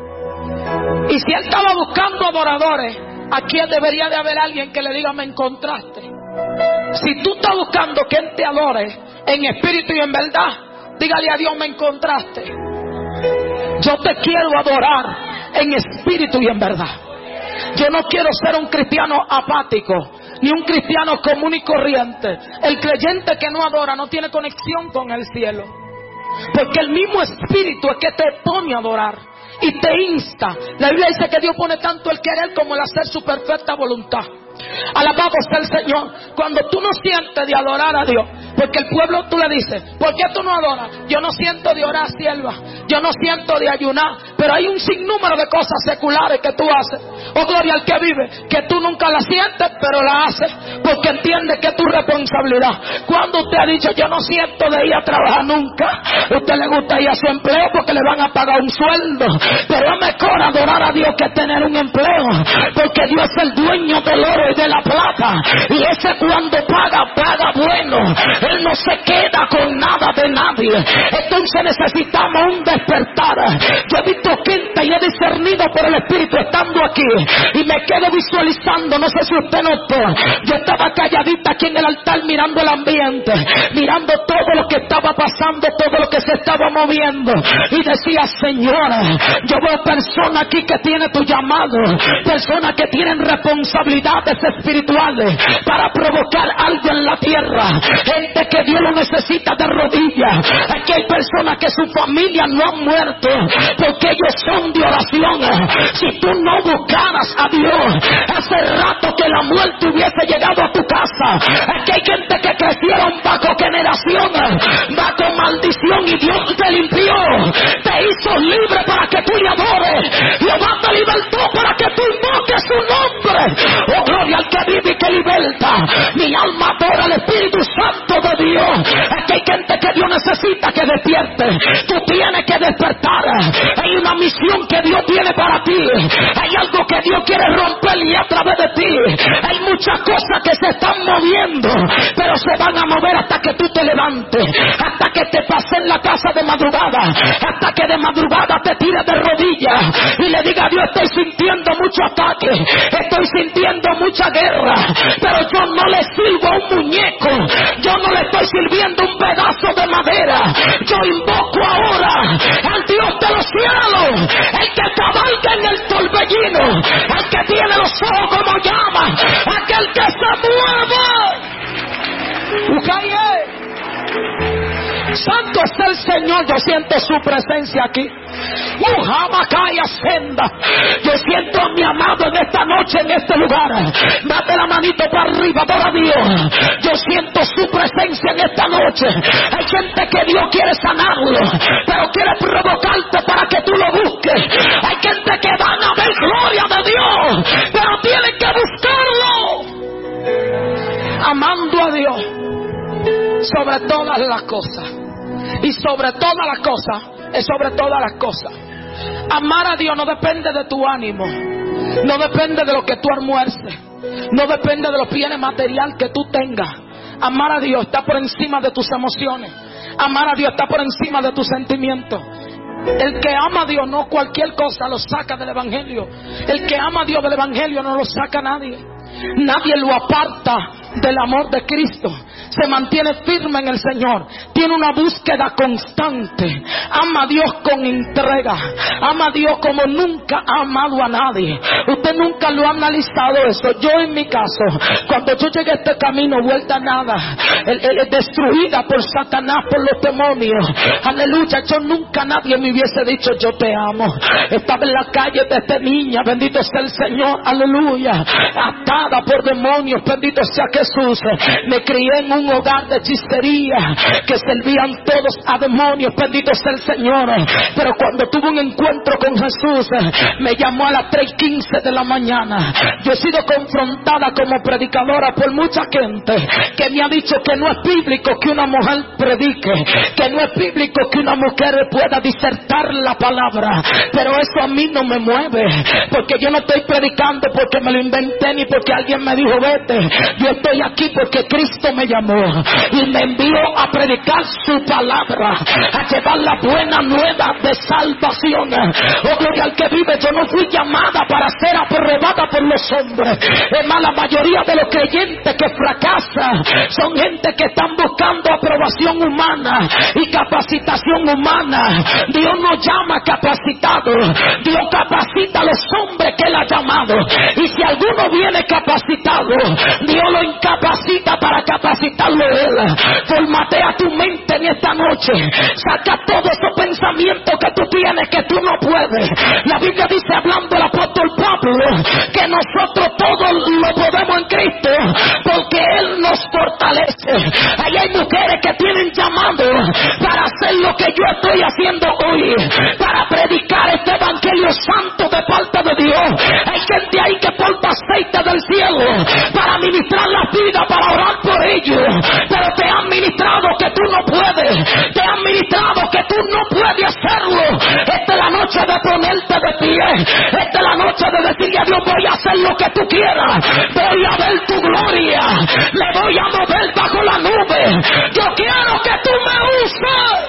Y si él estaba buscando adoradores, aquí debería de haber alguien que le diga: me encontraste. Si tú estás buscando que él te adore en espíritu y en verdad, dígale a Dios: me encontraste. Yo te quiero adorar en espíritu y en verdad. Yo no quiero ser un cristiano apático, ni un cristiano común y corriente. El creyente que no adora no tiene conexión con el cielo, porque el mismo espíritu es que te pone a adorar y te insta. La Biblia dice que Dios pone tanto el querer como el hacer su perfecta voluntad. Alabado sea el Señor. Cuando tú no sientes de adorar a Dios, porque el pueblo tú le dices: ¿por qué tú no adoras? Yo no siento de orar, sierva. Yo no siento de ayunar. Pero hay un sinnúmero de cosas seculares que tú haces. Oh, gloria al que vive, que tú nunca la sientes, pero la haces porque entiendes que es tu responsabilidad. Cuando usted ha dicho: yo no siento de ir a trabajar nunca, a usted le gusta ir a su empleo porque le van a pagar un sueldo. Pero es mejor adorar a Dios que tener un empleo, porque Dios es el dueño del oro y de la plata, y ese cuando paga, paga bueno. Él no se queda con nada de nadie. Entonces necesitamos un despertar. Yo he visto gente y he discernido por el Espíritu estando aquí, y me quedo visualizando. No sé si usted notó, yo estaba calladita aquí en el altar mirando el ambiente, mirando todo lo que estaba pasando, todo lo que se estaba moviendo, y decía: Señora, yo veo personas aquí que tienen tu llamado, personas que tienen responsabilidades espirituales para provocar algo en la tierra, gente que Dios lo necesita de rodillas. Aquí hay personas que su familia no ha muerto porque ellos son de oración. Si tú no buscaras a Dios, hace rato que la muerte hubiese llegado a tu casa. Aquí hay gente que crecieron bajo generación, bajo maldición, y Dios te limpió, te hizo libre para que tú le adores. Jehová te libertó para que tú invoques su nombre. Oh, gloria al que vive y que liberta. Mi alma adora al Espíritu Santo de Dios. Aquí hay gente que Dios necesita que despierte. Tú tienes que despertar. Hay una misión que Dios tiene para ti. Hay algo que Dios quiere romper y a través de ti. Hay muchas cosas que se están moviendo, pero se van a mover hasta que tú te levantes, hasta que te pases en la casa de madrugada, hasta que de madrugada te tires de rodillas y le diga a Dios: estoy sintiendo mucho ataque, estoy sintiendo mucha guerra, pero yo no le sirvo a un muñeco, yo no le estoy sirviendo un pedazo de madera. Yo invoco ahora al Dios de los cielos, el que cabalga en el torbellino, el que tiene los ojos como llama, aquel que se mueve. Santo está el Señor. Yo siento su presencia aquí. Ujamakaya senda. Yo siento a mi amado en esta noche, en este lugar. Date la manito para arriba, adora a Dios. Yo siento su presencia en esta noche. Hay gente que Dios quiere sanarlo, pero quiere provocarte para que tú lo busques. Hay gente que van a ver gloria de Dios, pero tienen que buscarlo. Amando a Dios sobre todas las cosas. Y sobre todas las cosas, es sobre todas las cosas. Amar a Dios no depende de tu ánimo, no depende de lo que tú almuerces, no depende de los bienes materiales que tú tengas. Amar a Dios está por encima de tus emociones. Amar a Dios está por encima de tus sentimientos. El que ama a Dios, no cualquier cosa lo saca del evangelio. El que ama a Dios del evangelio no lo saca nadie. Nadie lo aparta del amor de Cristo. Se mantiene firme en el Señor. Tiene una búsqueda constante. Ama a Dios con entrega. Ama a Dios como nunca ha amado a nadie. Usted nunca lo ha analizado eso. Yo en mi caso, cuando yo llegué a este camino, vuelta a nada, el, el, el destruida por Satanás, por los demonios. Aleluya. Yo nunca nadie me hubiese dicho yo te amo. Estaba en la calle desde niña. Bendito sea el Señor. Aleluya. Atada por demonios. Bendito sea Jesús. Me crié en un hogar de hechicería que servían todos a demonios. Bendito sea el Señor. Pero cuando tuve un encuentro con Jesús, me llamó a las tres y quince de la mañana. Yo he sido confrontada como predicadora por mucha gente que me ha dicho que no es bíblico que una mujer predique, que no es bíblico que una mujer pueda disertar la palabra. Pero eso a mí no me mueve, porque yo no estoy predicando porque me lo inventé ni porque alguien me dijo vete. Yo estoy aquí porque Cristo me llamó y me envió a predicar su palabra, a llevar la buena nueva de salvación. Oh, gloria al que vive. Yo no fui llamada para ser aprobada por los hombres. Es más, la mayoría de los creyentes que fracasan son gente que están buscando aprobación humana y capacitación humana. Dios no llama capacitados, Dios capacita a los hombres que Él ha llamado. Y si alguno viene capacitado, Dios lo incapacita para capacitarlo a Él. Formatea tu mente en esta noche. Saca todos esos pensamientos que tú tienes que tú no puedes. La Biblia dice, hablando el apóstol Pablo, que nosotros todos lo podemos en Cristo porque Él nos fortalece. Ahí hay mujeres que tienen llamado para hacer lo que yo estoy haciendo hoy, para predicar este evangelio santo de parte de Dios. Hay gente ahí que porta aceite del cielo para ministrar la vida, para orar por ellos, pero te han ministrado que tú no puedes, te han ministrado que tú no puedes hacerlo. Esta es la noche de ponerte de pie, esta es la noche de decirle a Dios, voy a hacer lo que tú quieras, voy a ver tu gloria, me voy a mover bajo la nube, yo quiero que tú me uses.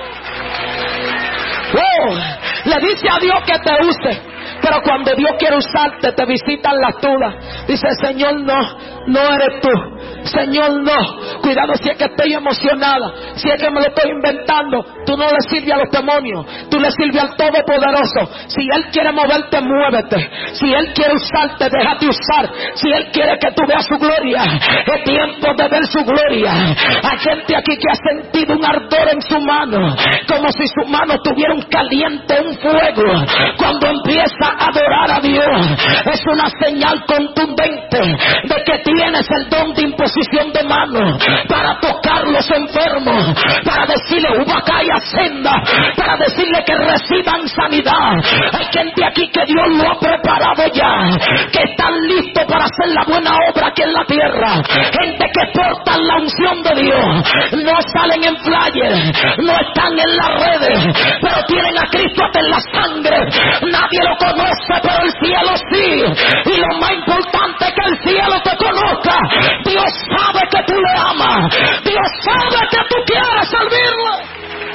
Oh, le dice a Dios que te use, pero cuando Dios quiere usarte, te visitan las dudas. Dice, Señor, no, no eres tú. Señor, no. Cuidado si es que estoy emocionada, si es que me lo estoy inventando. Tú no le sirves a los demonios, tú le sirves al Todopoderoso. Si Él quiere moverte, muévete. Si Él quiere usarte, déjate usar. Si Él quiere que tú veas su gloria, es tiempo de ver su gloria. Hay gente aquí que ha sentido un ardor en su mano, como si su mano tuviera un caliente, un fuego. Cuando empieza a adorar a Dios, es una señal contundente de que tienes el don de imposición de mano para tocar los enfermos, para decirle Ubacaya senda, para decirle que reciban sanidad. Hay gente aquí que Dios lo ha preparado ya, que están listos para hacer la buena obra aquí en la tierra. Gente que portan la unción de Dios, no salen en flyers, no están en las redes, pero tienen a Cristo hasta en la sangre. Nadie lo conoce, pero el cielo sí. Y lo más importante es que el cielo te conozca. Dios sabe que tú le amas, Dios sabe que tú quieres servirle.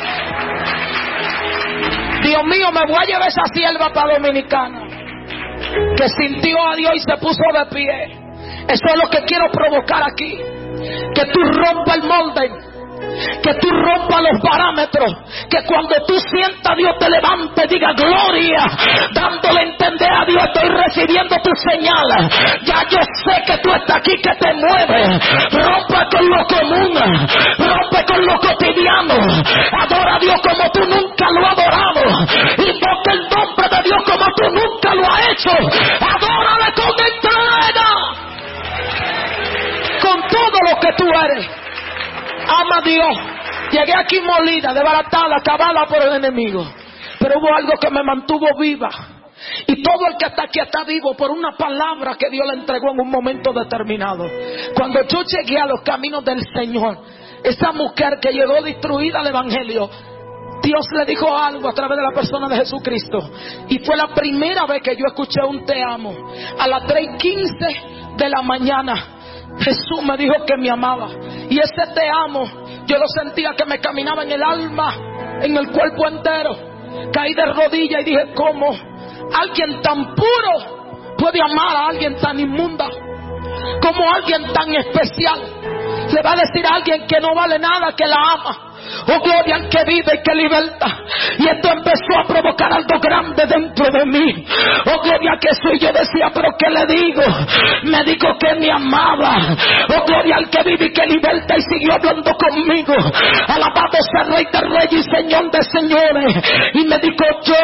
Dios mío, me voy a llevar esa sierva para Dominicana, que sintió a Dios y se puso de pie. Eso es lo que quiero provocar aquí, que tú rompas el molde, que tú rompas los parámetros, que cuando tú sientas a Dios te levante, diga gloria, dándole a entender a Dios, estoy recibiendo tu señal, ya yo sé que tú estás aquí, que te mueves. Rompe con lo común, rompe con lo lo cotidiano. Adora a Dios como tú nunca lo has adorado. Invoca el nombre de Dios como tú nunca lo has hecho. Adórale con entrega, con todo lo que tú eres. Ama a Dios. Llegué aquí molida, desbaratada, acabada por el enemigo, pero hubo algo que me mantuvo viva. Y todo el que está aquí está vivo por una palabra que Dios le entregó en un momento determinado. Cuando yo llegué a los caminos del Señor, esa mujer que llegó destruida al evangelio, Dios le dijo algo a través de la persona de Jesucristo. Y fue la primera vez que yo escuché un te amo. A las tres y quince de la mañana, Jesús me dijo que me amaba. Y ese te amo, yo lo sentía que me caminaba en el alma, en el cuerpo entero. Caí de rodillas y dije, ¿cómo alguien tan puro puede amar a alguien tan inmunda? ¿Cómo alguien tan especial le va a decir a alguien que no vale nada que la ama? Oh, gloria al que vive y que liberta. Y esto empezó a provocar algo grande dentro de mí. Oh, gloria a que soy. Yo decía, pero ¿qué le digo? Me dijo que me amaba. Oh, gloria al que vive y que liberta. Y siguió hablando conmigo. Alabado sea Rey de Reyes y Señor de Señores. Y me dijo,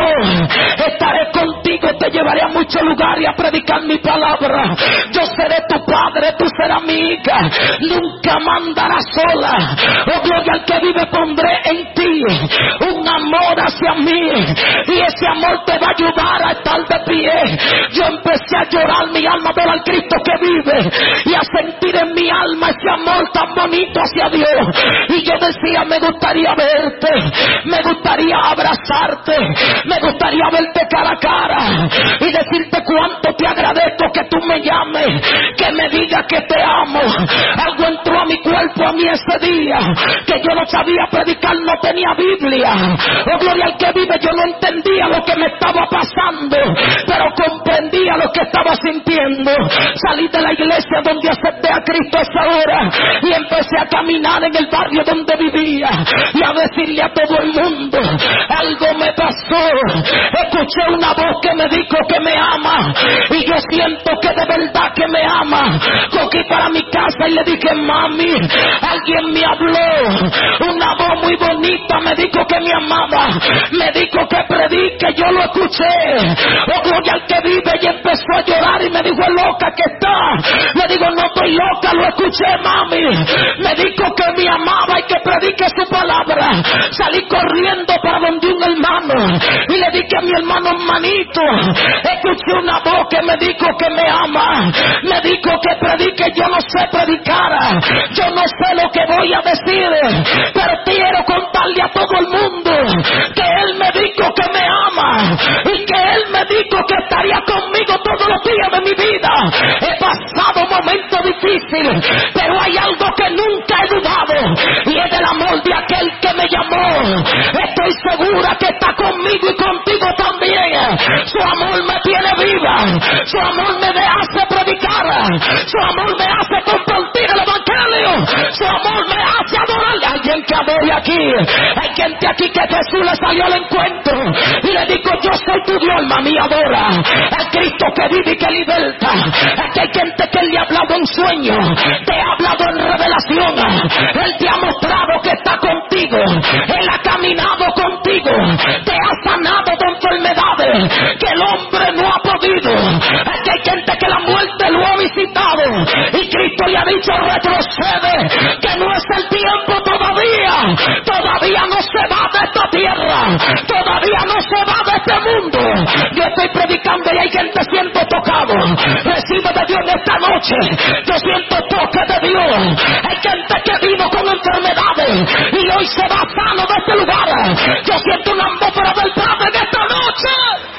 yo estaré contigo, te llevaré a muchos lugares a predicar mi palabra. Yo seré tu padre, tú serás mi hija. Nunca mandarás sola. Oh, gloria al que vive, pondré en ti un amor hacia mí, y ese amor te va a ayudar a estar de pie. Yo empecé a llorar, mi alma adora al Cristo que vive, y a sentir en mi alma ese amor tan bonito hacia Dios. Y yo decía, me gustaría verte, me gustaría abrazarte, me gustaría verte cara a cara y decirte cuánto te agradezco que tú me llames, que me digas que te amo. Algo entró a mi cuerpo a mí ese día, que yo no sabía predicar, no tenía Biblia. Oh, gloria al que vive. Yo no entendía lo que me estaba pasando, pero comprendía lo que estaba sintiendo. Salí de la iglesia donde acepté a Cristo a esa hora y empecé a caminar en el barrio donde vivía y a decirle a todo el mundo, algo me pasó. Escuché una voz que me dijo que me ama, y yo siento que de verdad que me ama. Cogí para mi casa y le dije, mami, alguien me habló, una voz muy bonita me dijo que me amaba, me dijo que predique, yo lo escuché. Oh, gloria al que vive. Y empezó a llorar y me dijo, loca que está. Le digo, no estoy loca, lo escuché, mami. Me dijo que me amaba y que predique su palabra. Salí corriendo para donde un hermano y le dije a mi hermano, hermanito, escuché una voz que me dijo que me ama, me dijo que predique, yo no sé predicar, yo no sé lo que voy a decir, pero quiero contarle a todo el mundo que él me dijo que me ama y que él me dijo que estaría conmigo todos los días de mi vida. He pasado momentos difíciles, pero hay algo que nunca he dudado, y es del amor de aquel que me llamó. Estoy segura que está conmigo y contigo también. Su amor me tiene viva, su amor me hace predicar, su amor me hace compartir el evangelio, su amor me hace adorarle. Alguien que adore aquí, hay gente aquí que Jesús le salió al encuentro y le dijo, yo soy tu Dios, alma mía, adora al Cristo que vive y que liberta. Aquí hay gente que le ha hablado en sueño, te ha hablado en revelación, él te ha mostrado que está contigo, él ha caminado contigo, te ha sanado de enfermedades que el hombre no ha podido. Aquí hay gente que la muerte lo ha visitado y Cristo le ha dicho, retrocede, que no es el tiempo todavía, todavía no se va de esta tierra, todavía no se va de este mundo. Yo estoy predicando y hay gente siendo tocado. Recibe de Dios en esta noche, yo siento toque de Dios. Hay gente que vino con enfermedades y hoy se va sano de este lugar. Yo siento una atmósfera del Padre en esta noche.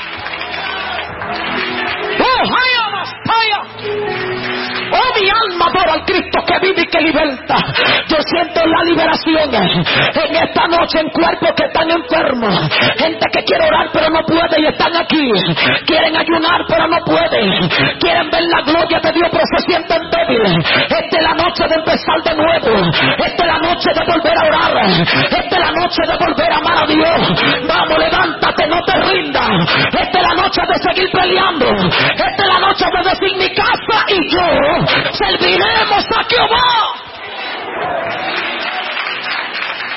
Oh, haya, haya. Oh, mi alma adora al Cristo que vive y que liberta. Yo siento la liberación en esta noche en cuerpos que están enfermos, gente que quiere orar pero no puede y están aquí, quieren ayunar pero no pueden, quieren ver la gloria de Dios pero se sienten débiles. Esta es la noche de empezar de nuevo, esta es la noche de volver a orar, esta es la noche de volver a amar a Dios. Vamos, levántate, no te rindas. Esta es la noche de seguir peleando, esta es la noche de decir, mi casa y yo serviremos a Jehová.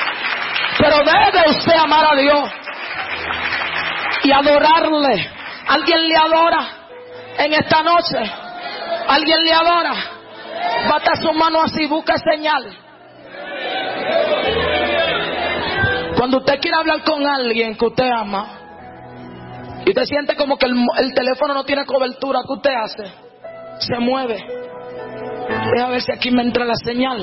usted amar a Dios y adorarle. ¿Alguien le adora en esta noche? ¿Alguien le adora? Bata su mano así, busca señal. Cuando usted quiere hablar con alguien que usted ama y usted siente como que el, el teléfono no tiene cobertura, ¿qué usted hace? Se mueve. Deja ver si aquí me entra la señal.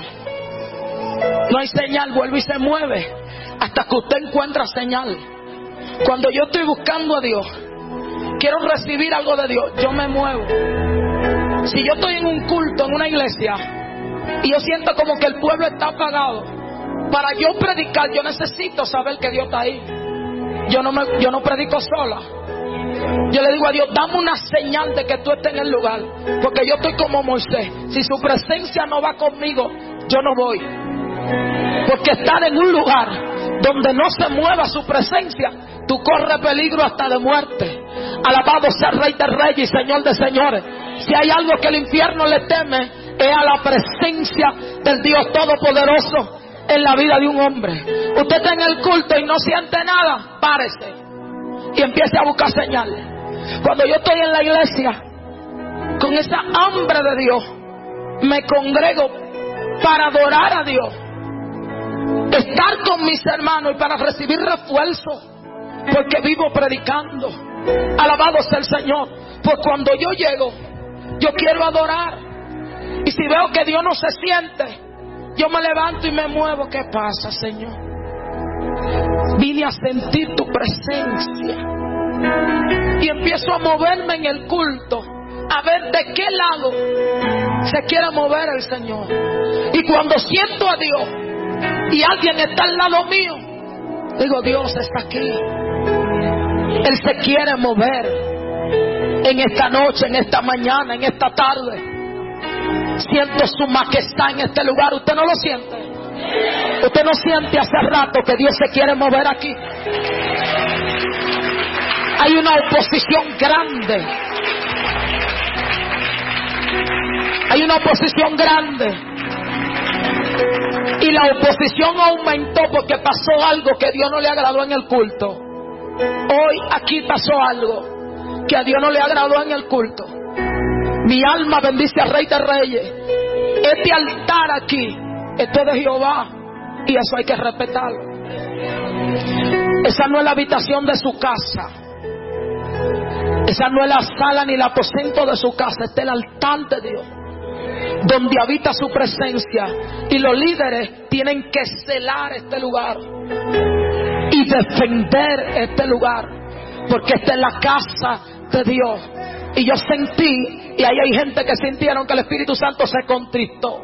No hay señal, vuelve y se mueve hasta que usted encuentra señal. Cuando yo estoy buscando a Dios, quiero recibir algo de Dios, yo me muevo. Si yo estoy en un culto, en una iglesia, y yo siento como que el pueblo está apagado, para yo predicar, yo necesito saber que Dios está ahí. Yo no, me, yo no predico sola. Yo le digo a Dios, dame una señal de que tú estés en el lugar, porque yo estoy como Moisés. Si su presencia no va conmigo, yo no voy. Porque estar en un lugar donde no se mueva su presencia, tú corres peligro hasta de muerte. Alabado sea el Rey de Reyes y Señor de Señores. Si hay algo que el infierno le teme, es a la presencia del Dios Todopoderoso en la vida de un hombre. Usted está en el culto y no siente nada, párese y empiece a buscar señales. Cuando yo estoy en la iglesia con esa hambre de Dios, me congrego para adorar a Dios, estar con mis hermanos y para recibir refuerzo, porque vivo predicando. Alabado sea el Señor. Pues cuando yo llego, yo quiero adorar, y si veo que Dios no se siente, yo me levanto y me muevo. ¿Qué pasa, Señor? Vine a sentir tu presencia. Y empiezo a moverme en el culto, a ver de qué lado se quiere mover el Señor. Y cuando siento a Dios y alguien está al lado mío, digo, Dios está aquí. Él se quiere mover en esta noche, en esta mañana, en esta tarde. Siento su majestad en este lugar. ¿Usted no lo siente? ¿Usted no siente hace rato que Dios se quiere mover aquí? Hay una oposición grande. Hay una oposición grande. Y la oposición aumentó porque pasó algo que a Dios no le agradó en el culto. Hoy aquí pasó algo que a Dios no le agradó en el culto. Mi alma bendice al Rey de Reyes. Este altar aquí, esto es de Jehová, y eso hay que respetarlo. Esa no es la habitación de su casa. Esa no es la sala ni el aposento de su casa. Este es el altar de Dios, donde habita su presencia. Y los líderes tienen que celar este lugar y defender este lugar, porque esta es la casa de Dios. Y yo sentí, y ahí hay gente que sintieron que el Espíritu Santo se contristó.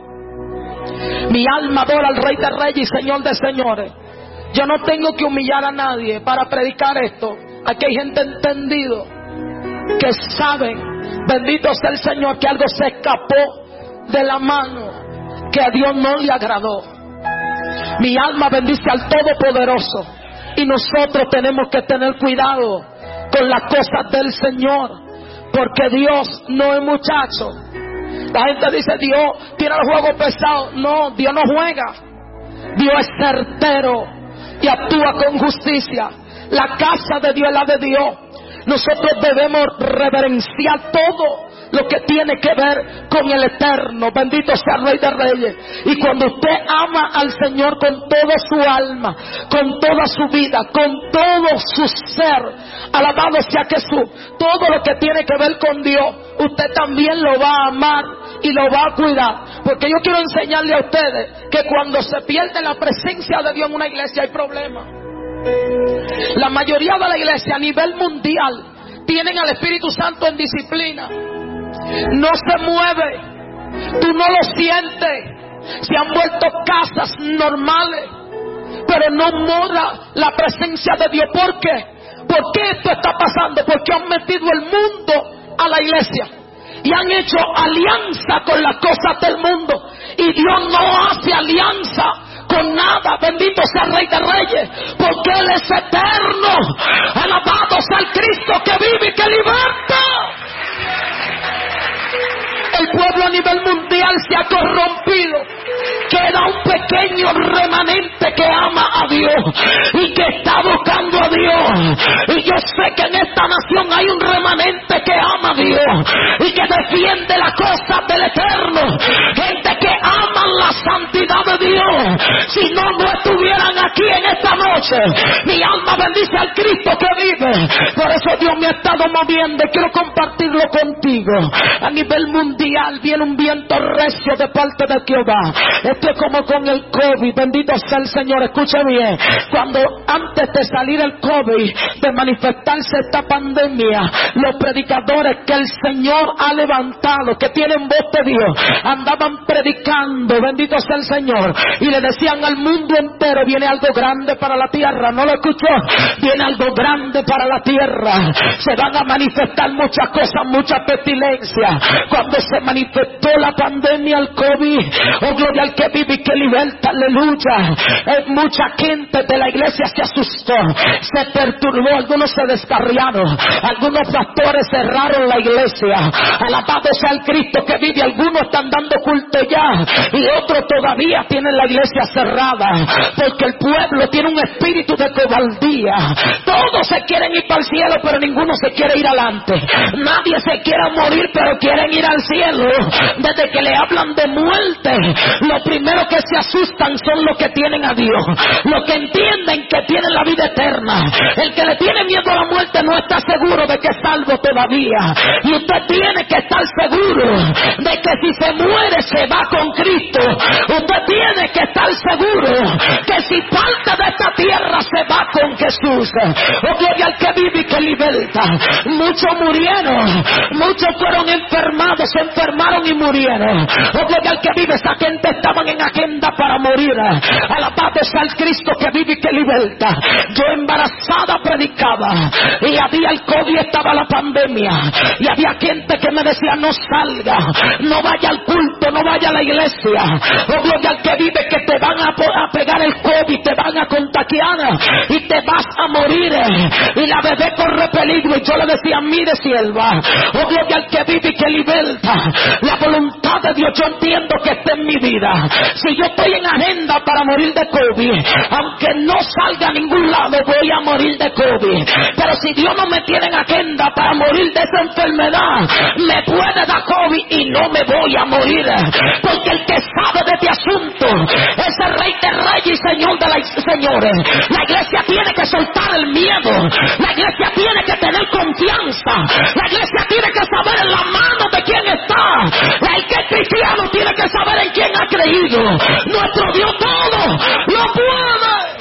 Mi alma adora al Rey de Reyes y Señor de Señores. Yo no tengo que humillar a nadie para predicar esto. Aquí hay gente entendido que saben, bendito sea el Señor, que algo se escapó de la mano, que a Dios no le agradó. Mi alma bendice al Todopoderoso, y nosotros tenemos que tener cuidado con las cosas del Señor, porque Dios no es muchacho. La gente dice, Dios tiene el juego pesado. No, Dios no juega. Dios es certero y actúa con justicia. La casa de Dios es la de Dios. Nosotros debemos reverenciar todo lo que tiene que ver con el eterno. Bendito sea el Rey de Reyes. Y cuando usted ama al Señor con toda su alma, con toda su vida, con todo su ser, alabado sea Jesús, todo lo que tiene que ver con Dios, usted también lo va a amar y lo va a cuidar. Porque yo quiero enseñarle a ustedes que cuando se pierde la presencia de Dios en una iglesia hay problemas. La mayoría de la iglesia a nivel mundial tienen al Espíritu Santo en disciplina. No se mueve, tú no lo sientes. Se han vuelto casas normales, pero no mora la presencia de Dios. ¿Por qué? ¿Por qué esto está pasando? Porque han metido el mundo a la iglesia y han hecho alianza con las cosas del mundo, y Dios no hace alianza con nada. Bendito sea el Rey de Reyes, porque Él es eterno. Alabado sea el Cristo que vive y que liberta. el pueblo a nivel mundial se ha corrompido. Queda un pequeño remanente que ama a Dios y que está buscando a Dios. Y yo sé que en esta nación hay un remanente que ama a Dios y que defiende las cosas del Eterno. Gente que ama la santidad de Dios. Si no, no estuvieran aquí en esta noche. Mi alma bendice al Cristo que vive. Por eso Dios me ha estado moviendo y quiero compartirlo contigo. A nivel mundial viene un viento recio de parte de Jehová. Esto es como con el COVID. Bendito sea el Señor. Escucha bien. Cuando antes de salir el COVID, de manifestarse esta pandemia, los predicadores que el Señor ha levantado, que tienen voz de Dios, andaban predicando, bendito sea el Señor, y le decían al mundo entero: viene algo grande para la tierra. ¿No lo escuchó? Viene algo grande para la tierra. Se van a manifestar muchas cosas, muchas pestilencias. Cuando se manifestó la pandemia, el COVID, oh gloria al que vive y que liberta, aleluya, eh, mucha gente de la iglesia se asustó, se perturbó, algunos se descarriaron, algunos pastores cerraron la iglesia. Alabado sea el Cristo que vive. Algunos están dando culto ya y otros todavía tienen la iglesia cerrada, porque el pueblo tiene un espíritu de cobardía. Todos se quieren ir para el cielo, pero ninguno se quiere ir adelante. Nadie se quiere morir, pero quieren ir al cielo. Desde que le hablan de muerte, lo primero que se asustan son los que tienen a Dios, los que entienden que tienen la vida eterna. El que le tiene miedo a la muerte no está seguro de que es salvo todavía. Y usted tiene que estar seguro de que si se muere se va con Cristo. Usted tiene que estar seguro que si parte de esta tierra se va con Jesús. Oh gloria al que vive y que liberta. Muchos murieron, muchos fueron enfermados, se enfermaron y murieron. Oh gloria al que vive. Esa gente estaban en agenda para morir. Alabado sea el Cristo que vive y que liberta. Yo embarazada predicaba y había el COVID, estaba la pandemia, y había gente que me decía: no salga, no vaya al culto, no vaya a la iglesia. Oh gloria al que vive, que te van a, a pegar el COVID, te van a contagiar y te vas a morir y la bebé corre peligro. Y yo le decía: mire sierva, oh gloria al que vive y que liberta, la voluntad de Dios yo entiendo que está en mi vida. Si yo estoy en agenda para morir de COVID, aunque no salga a ningún lado, voy a morir de COVID. Pero si Dios no me tiene en agenda para morir de esa enfermedad, me puede dar COVID y no me voy a morir. Porque el que sabe de este asunto es el Rey de Reyes y Señor de los señores. La iglesia tiene que soltar el miedo. La iglesia tiene que tener confianza. La iglesia tiene que saber en la mano de quién está. El que es cristiano tiene que saber en quién ha creído. Nuestro Dios todo lo puede.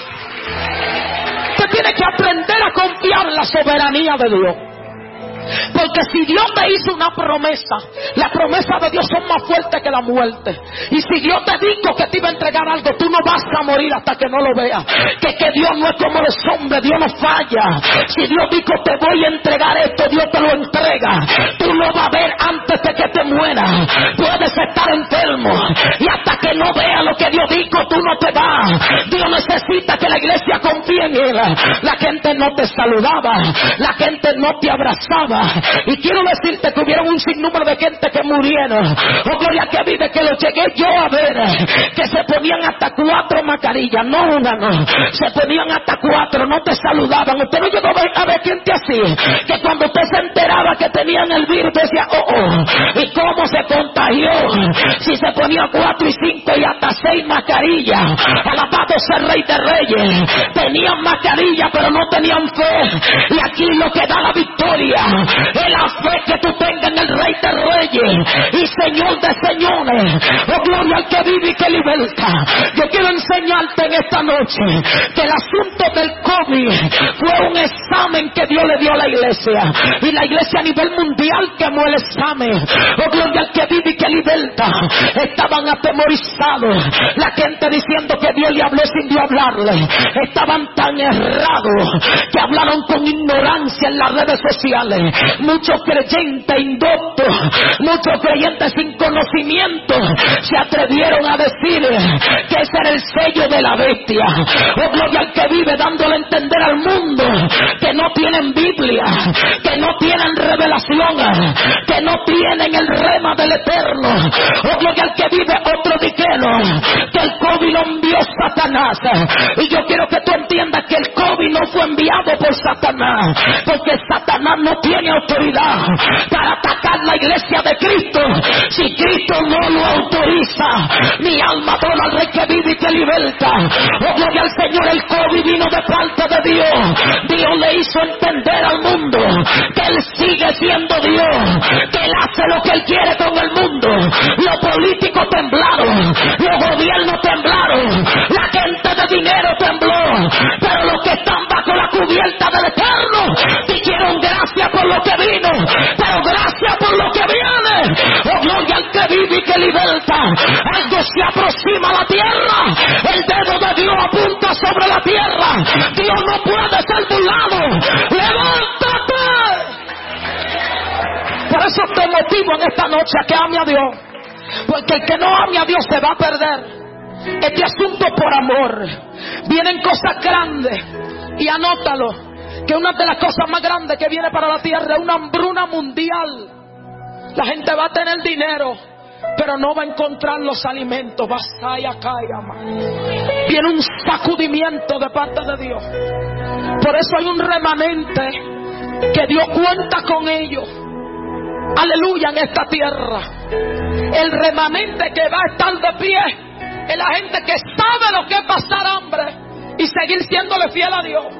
Usted tiene que aprender a confiar en la soberanía de Dios. Porque si Dios te hizo una promesa, las promesas de Dios son más fuertes que la muerte. Y si Dios te dijo que te iba a entregar algo, tú no vas a morir hasta que no lo veas. Que, que Dios no es como los hombres, Dios no falla. Si Dios dijo te voy a entregar esto, Dios te lo entrega. Tú lo vas a ver antes de que te mueras. Puedes estar enfermo y hasta que no veas lo que Dios dijo, tú no te vas. Dios necesita que la iglesia confíe en Él. La gente no te saludaba, la gente no te abrazaba. Y quiero decirte que hubieron un sinnúmero de gente que murieron. Oh gloria que vive, que lo llegué yo a ver, que se ponían hasta cuatro mascarillas, no una, no, se ponían hasta cuatro, no te saludaban. Usted no llegó a ver, a ver quién te hacía, que cuando usted se enteraba que tenían el virus decía: oh, oh, ¿y cómo se contagió? Si se ponía cuatro y cinco y hasta seis mascarillas. Alabado sea el Rey de Reyes. Tenían mascarillas pero no tenían fe. Y aquí lo que da la victoria es la fe que tú tengas en el Rey de Reyes y Señor de señores. Oh gloria al que vive y que liberta. Yo quiero enseñarte en esta noche que el asunto del COVID fue un examen que Dios le dio a la iglesia, y la iglesia a nivel mundial quemó el examen. Oh gloria al que vive y que liberta. Estaban atemorizados, la gente diciendo que Dios le habló sin Dios hablarle. Estaban tan errados que hablaron con ignorancia en las redes sociales. Muchos creyentes indoctos, muchos creyentes sin conocimiento se atrevieron a decir que ese era el sello de la bestia. Oh gloria al que vive, dándole a entender al mundo que no tienen Biblia, que no tienen revelación, que no tienen viene en el rema del Eterno. Oh, gloria al que vive, otro diquero, que el COVID lo envió Satanás. Y yo quiero que tú entiendas que el COVID no fue enviado por Satanás, porque Satanás no tiene autoridad para atacar la iglesia de Cristo si Cristo no lo autoriza. Mi alma adora al Rey que vive y que liberta. Oh, gloria al Señor, el COVID vino de parte de Dios. Dios le hizo entender al mundo que Él sigue siendo Dios, que Él hace lo que Él quiere con el mundo. Los políticos temblaron, los gobiernos temblaron, la gente de dinero tembló, pero los que están bajo la cubierta del Eterno dijeron gracias por lo que vino, pero gracias por lo que viene. Oh, gloria al que vive y que liberta. Algo se aproxima a la tierra, el dedo de Dios apunta sobre la tierra. Dios no puede ser burlado. ¡Levántate! Por eso te motivo en esta noche a que ame a Dios, porque el que no ame a Dios se va a perder. Este asunto por amor. Vienen cosas grandes, y anótalo, que una de las cosas más grandes que viene para la tierra es una hambruna mundial. La gente va a tener dinero, pero no va a encontrar los alimentos. Vasaya Kayama. Viene un sacudimiento de parte de Dios. Por eso hay un remanente que Dios cuenta con ellos. Aleluya, en esta tierra. El remanente que va a estar de pie es la gente que sabe lo que es pasar hambre y seguir siéndole fiel a Dios.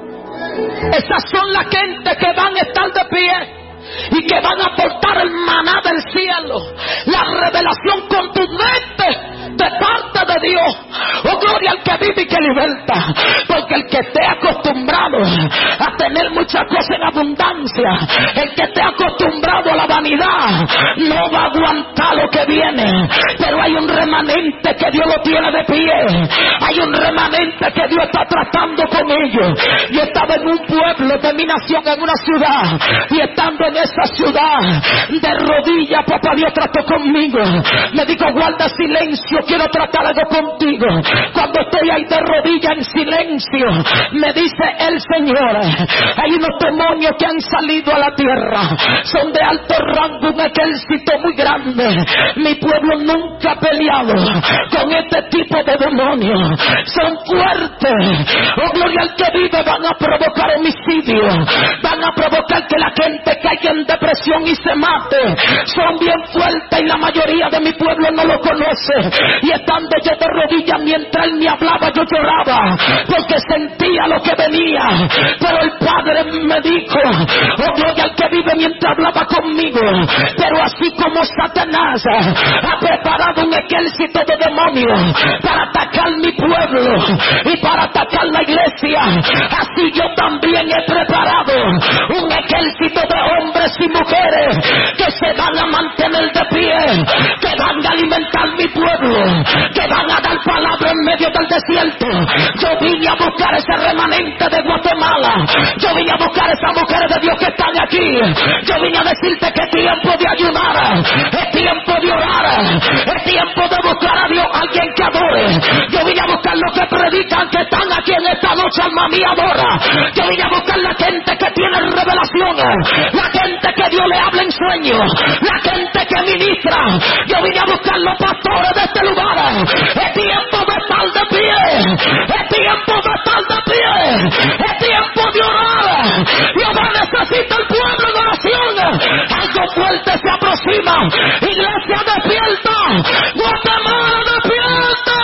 Esas son las gente que van a estar de pie y que van a aportar el maná del cielo, la revelación contundente de parte de Dios. Oh, gloria al que vive y que liberta, porque el que esté acostumbrado a tener muchas cosas en abundancia, el que esté acostumbrado a la vanidad, no va a aguantar lo que viene. Pero hay un remanente que Dios lo tiene de pie, hay un remanente que Dios está tratando con ellos. Yo estaba en un pueblo de mi nación, en una ciudad, y estando en esa ciudad de rodillas, papá Dios trató conmigo. Me dijo: guarda silencio, quiero tratar algo contigo. Cuando estoy ahí de rodillas en silencio, me dice el Señor: hay unos demonios que han salido a la tierra, son de alto rango, un ejército muy grande. Mi pueblo nunca ha peleado con este tipo de demonios, son fuertes. Oh, gloria al que vive. Van a provocar homicidio, van a provocar que la gente caiga en depresión y se mate. Son bien fuertes y la mayoría de mi pueblo no lo conoce. Y estando yo de rodillas, mientras él me hablaba, yo lloraba porque sentía lo que venía. Pero el Padre me dijo: oh, gloria al que vive, mientras hablaba conmigo. Pero así como Satanás ha preparado un ejército de demonios para atacar mi pueblo y para atacar la iglesia, así yo también he preparado un ejército de hombres y mujeres que se van a mantener de pie, que van a alimentar mi pueblo, que van a dar palabra en medio del desierto. Yo vine a buscar ese remanente de Guatemala, yo vine a buscar esas mujeres de Dios que están aquí. Yo vine a decirte que es tiempo de ayudar, es tiempo de orar, es tiempo de buscar a Dios, alguien que adore. Yo vine a buscar los que predican, que están aquí en esta noche, alma mía, adora. Yo vine a buscar la gente que tiene revelaciones, la gente que Dios le habla en sueños, la gente que ministra. Yo vine a buscar los pastores de este lugar. Es tiempo de estar de pie, es tiempo de estar de pie, es tiempo de orar. Dios necesita el pueblo en oración. Algo fuerte se aproxima. Iglesia, despierta. Guatemala, despierta.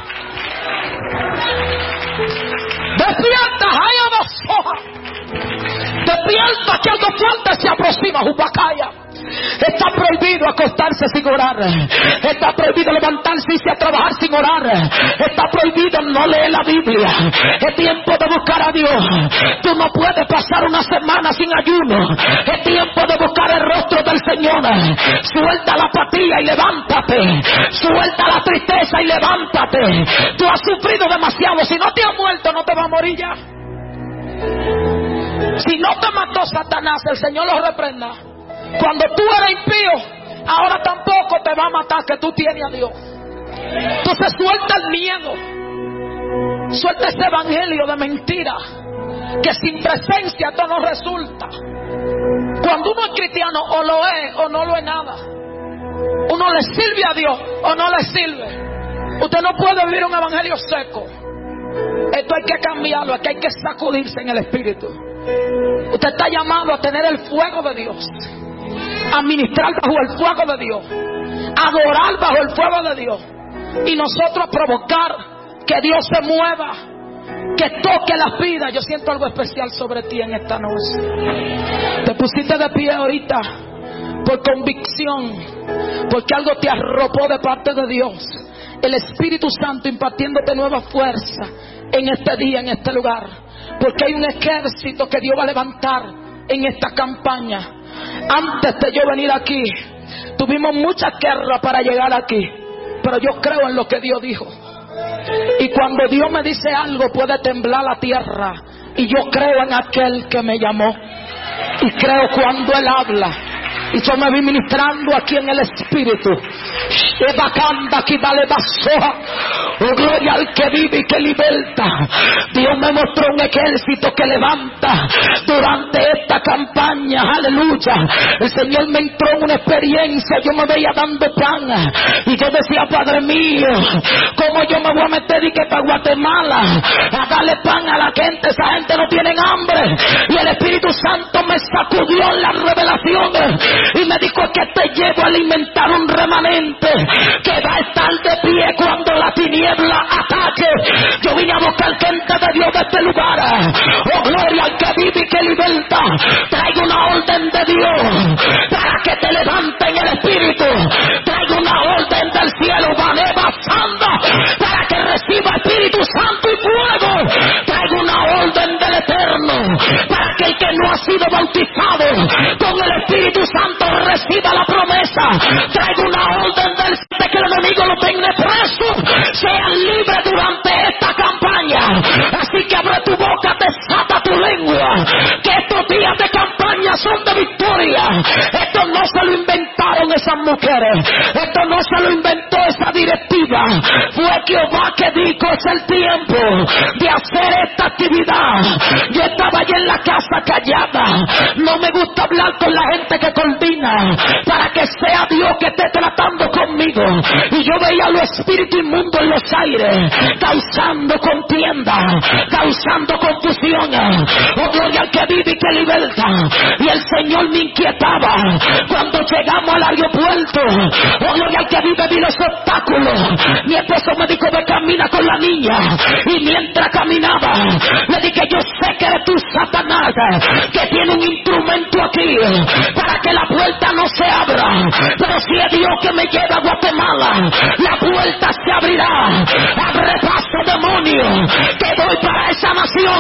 Despierta, Hayabasoja. Despierta, que algo fuerte se aproxima, Jubacaya. Está prohibido acostarse sin orar, está prohibido levantarse y irse a trabajar sin orar, está prohibido no leer la Biblia. Es tiempo de buscar a Dios. Tú no puedes pasar una semana sin ayuno. Es tiempo de buscar el rostro del Señor. Suelta la apatía y levántate, suelta la tristeza y levántate. Tú has sufrido demasiado. Si no te has muerto, no te va a morir ya. Si no te mató Satanás, el Señor lo reprenda. Cuando tú eres impío, ahora tampoco te va a matar, que tú tienes a Dios. Entonces suelta el miedo, suelta ese evangelio de mentira, que sin presencia esto no resulta. Cuando uno es cristiano, o lo es o no lo es nada. Uno le sirve a Dios o no le sirve. Usted no puede vivir un evangelio seco. Esto hay que cambiarlo, aquí hay que sacudirse en el espíritu. Usted está llamado a tener el fuego de Dios, a ministrar bajo el fuego de Dios, a adorar bajo el fuego de Dios, y nosotros provocar que Dios se mueva, que toque las vidas. Yo siento algo especial sobre ti en esta noche. Te pusiste de pie ahorita por convicción, porque algo te arropó de parte de Dios. El Espíritu Santo impartiéndote nueva fuerza en este día, en este lugar, porque hay un ejército que Dios va a levantar en esta campaña. Antes de yo venir aquí, tuvimos mucha guerra para llegar aquí, pero yo creo en lo que Dios dijo. Y cuando Dios me dice algo, puede temblar la tierra. Y yo creo en aquel que me llamó, y creo cuando Él habla. Y yo me vi ministrando aquí en el Espíritu. Oh, gloria al que vive y que liberta. Dios me mostró un ejército que levanta durante esta campaña. Aleluya. El Señor me entró en una experiencia. Yo me veía dando pan y yo decía, Padre mío, ¿cómo yo me voy a meter y que para Guatemala a darle pan a la gente? Esa gente no tiene hambre. Y el Espíritu Santo me sacudió en las revelaciones y me dijo que te llevo a alimentar un remanente que va a estar de pie cuando la tiniebla ataque. Yo vine a buscar gente de Dios de este lugar. Oh, gloria al que vive y que liberta. Traigo una orden de Dios para que te levante en el Espíritu. Traigo una orden del cielo, Vaneva Sanda, para que reciba Espíritu Santo y fuego. Traigo una orden del Eterno para que el que no ha sido bautizado con el Espíritu Santo reciba la promesa. Traigo una orden del de que el enemigo lo tenga preso, sean libres durante esta campaña. Así que abre tu boca, desata tu lengua, que estos días de campaña son de victoria. Esto no se lo inventaron esas mujeres, esto no se lo inventó esa directiva. Fue Jehová que dijo, es el tiempo de hacer esta actividad. Yo estaba allí en la casa callada, no me gusta hablar con la gente que coordina, para que sea Dios que esté tratando conmigo. Y yo veía los espíritus inmundos en los aires, causando contienda, causando confusión. Oh, gloria al que vive y que liberta. Y el Señor me inquietaba cuando llegamos al aeropuerto. Oh, gloria al que vive, vi los obstáculos. Mi esposo me dijo, ve, camina con la niña. Y mientras caminaba, le dije, yo sé que eres tú, Satanás, que tiene un instrumento aquí para que la puerta no se abra. Pero si es Dios que me lleva a Guatemala, la puerta se abrirá. Abre paso, demonio, que voy para esa nación.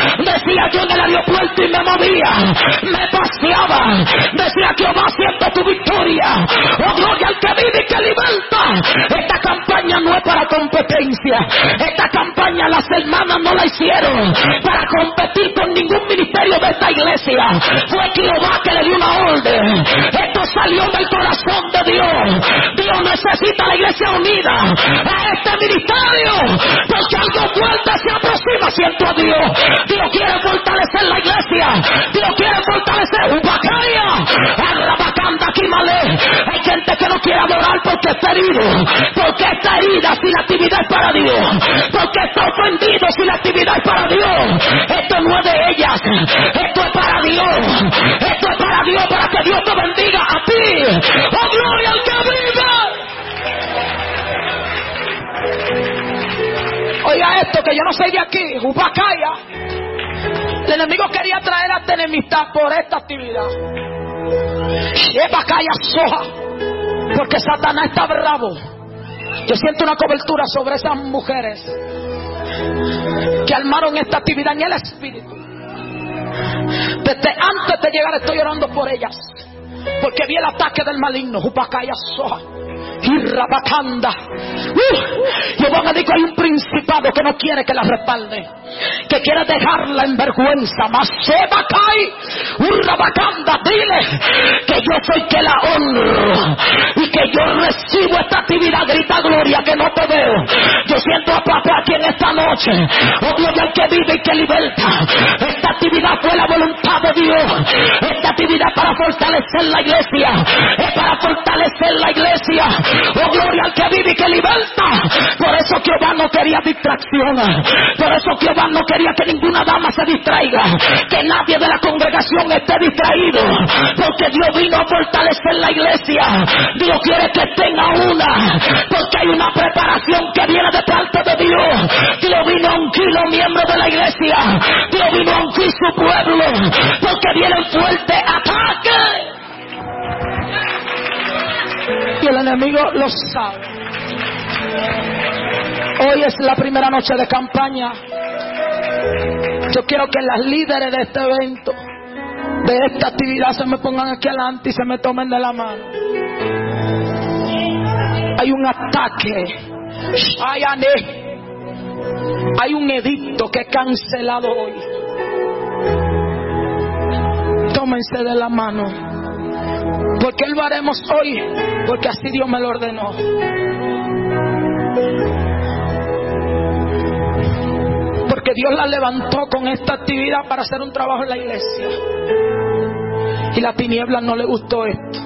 Decía yo en el aeropuerto y me movía, me paseaba. Decía, Jehová, siento tu victoria. Oh, gloria al que vive y que liberta. Esta campaña no es para competencia. Esta campaña las hermanas no la hicieron para competir con ningún ministerio de esta iglesia. Fue Jehová que le dio una orden. Esto salió del corazón de Dios. Dios necesita la iglesia unida a este ministerio, porque algo fuerte se aproxima. Siento a Dios. Dios quiere fortalecer la iglesia. Dios quiere fortalecer Ubacaya, Arrabacanda, Kimale. Hay gente que no quiere adorar porque está herido, porque está herida si la actividad es para Dios, porque está ofendido si la actividad es para Dios. Esto no es de ellas, esto es para Dios. Esto es para Dios, para que Dios te bendiga a ti. ¡Oh, gloria al que vive! Oiga esto, que yo no soy de aquí, Ubacaya. El enemigo quería traer a enemistad por esta actividad. Ubacaya soja, porque Satanás está bravo. Yo siento una cobertura sobre esas mujeres que armaron esta actividad en el Espíritu. Desde antes de llegar estoy orando por ellas, porque vi el ataque del maligno. Ubacaya soja y Rabacanda. Uh, Jehová me dijo, hay un principado que no quiere que la respalde, que quiere dejarla en vergüenza. Masebacay, un Rabacanda, dile que yo soy que la honro y que yo recibo esta actividad. Grita gloria, que no te veo. Yo siento a papá aquí en esta noche. Oh, gloria al que vive y que liberta. Esta actividad fue la voluntad de Dios. Esta actividad para fortalecer la iglesia. Es para fortalecer la iglesia. Oh, gloria al que vive y que liberta. Por eso Jehová no quería distracciones. Por eso Jehová no quería que ninguna dama se distraiga. Que nadie de la congregación esté distraído. Porque Dios vino a fortalecer la iglesia. Dios quiere que estén a una. Porque hay una preparación que viene de parte de Dios. Dios vino a ungir los miembros de la iglesia. Dios vino a ungir su pueblo. Porque vienen fuertes ataques. Y el enemigo lo sabe. Hoy es la primera noche de campaña. Yo quiero que las líderes de este evento, de esta actividad, se me pongan aquí adelante y se me tomen de la mano. Hay un ataque. Hay un edicto que he cancelado hoy. Tómense de la mano. ¿Por qué lo haremos hoy? Porque así Dios me lo ordenó. Porque Dios la levantó con esta actividad para hacer un trabajo en la iglesia. Y la tiniebla no le gustó esto.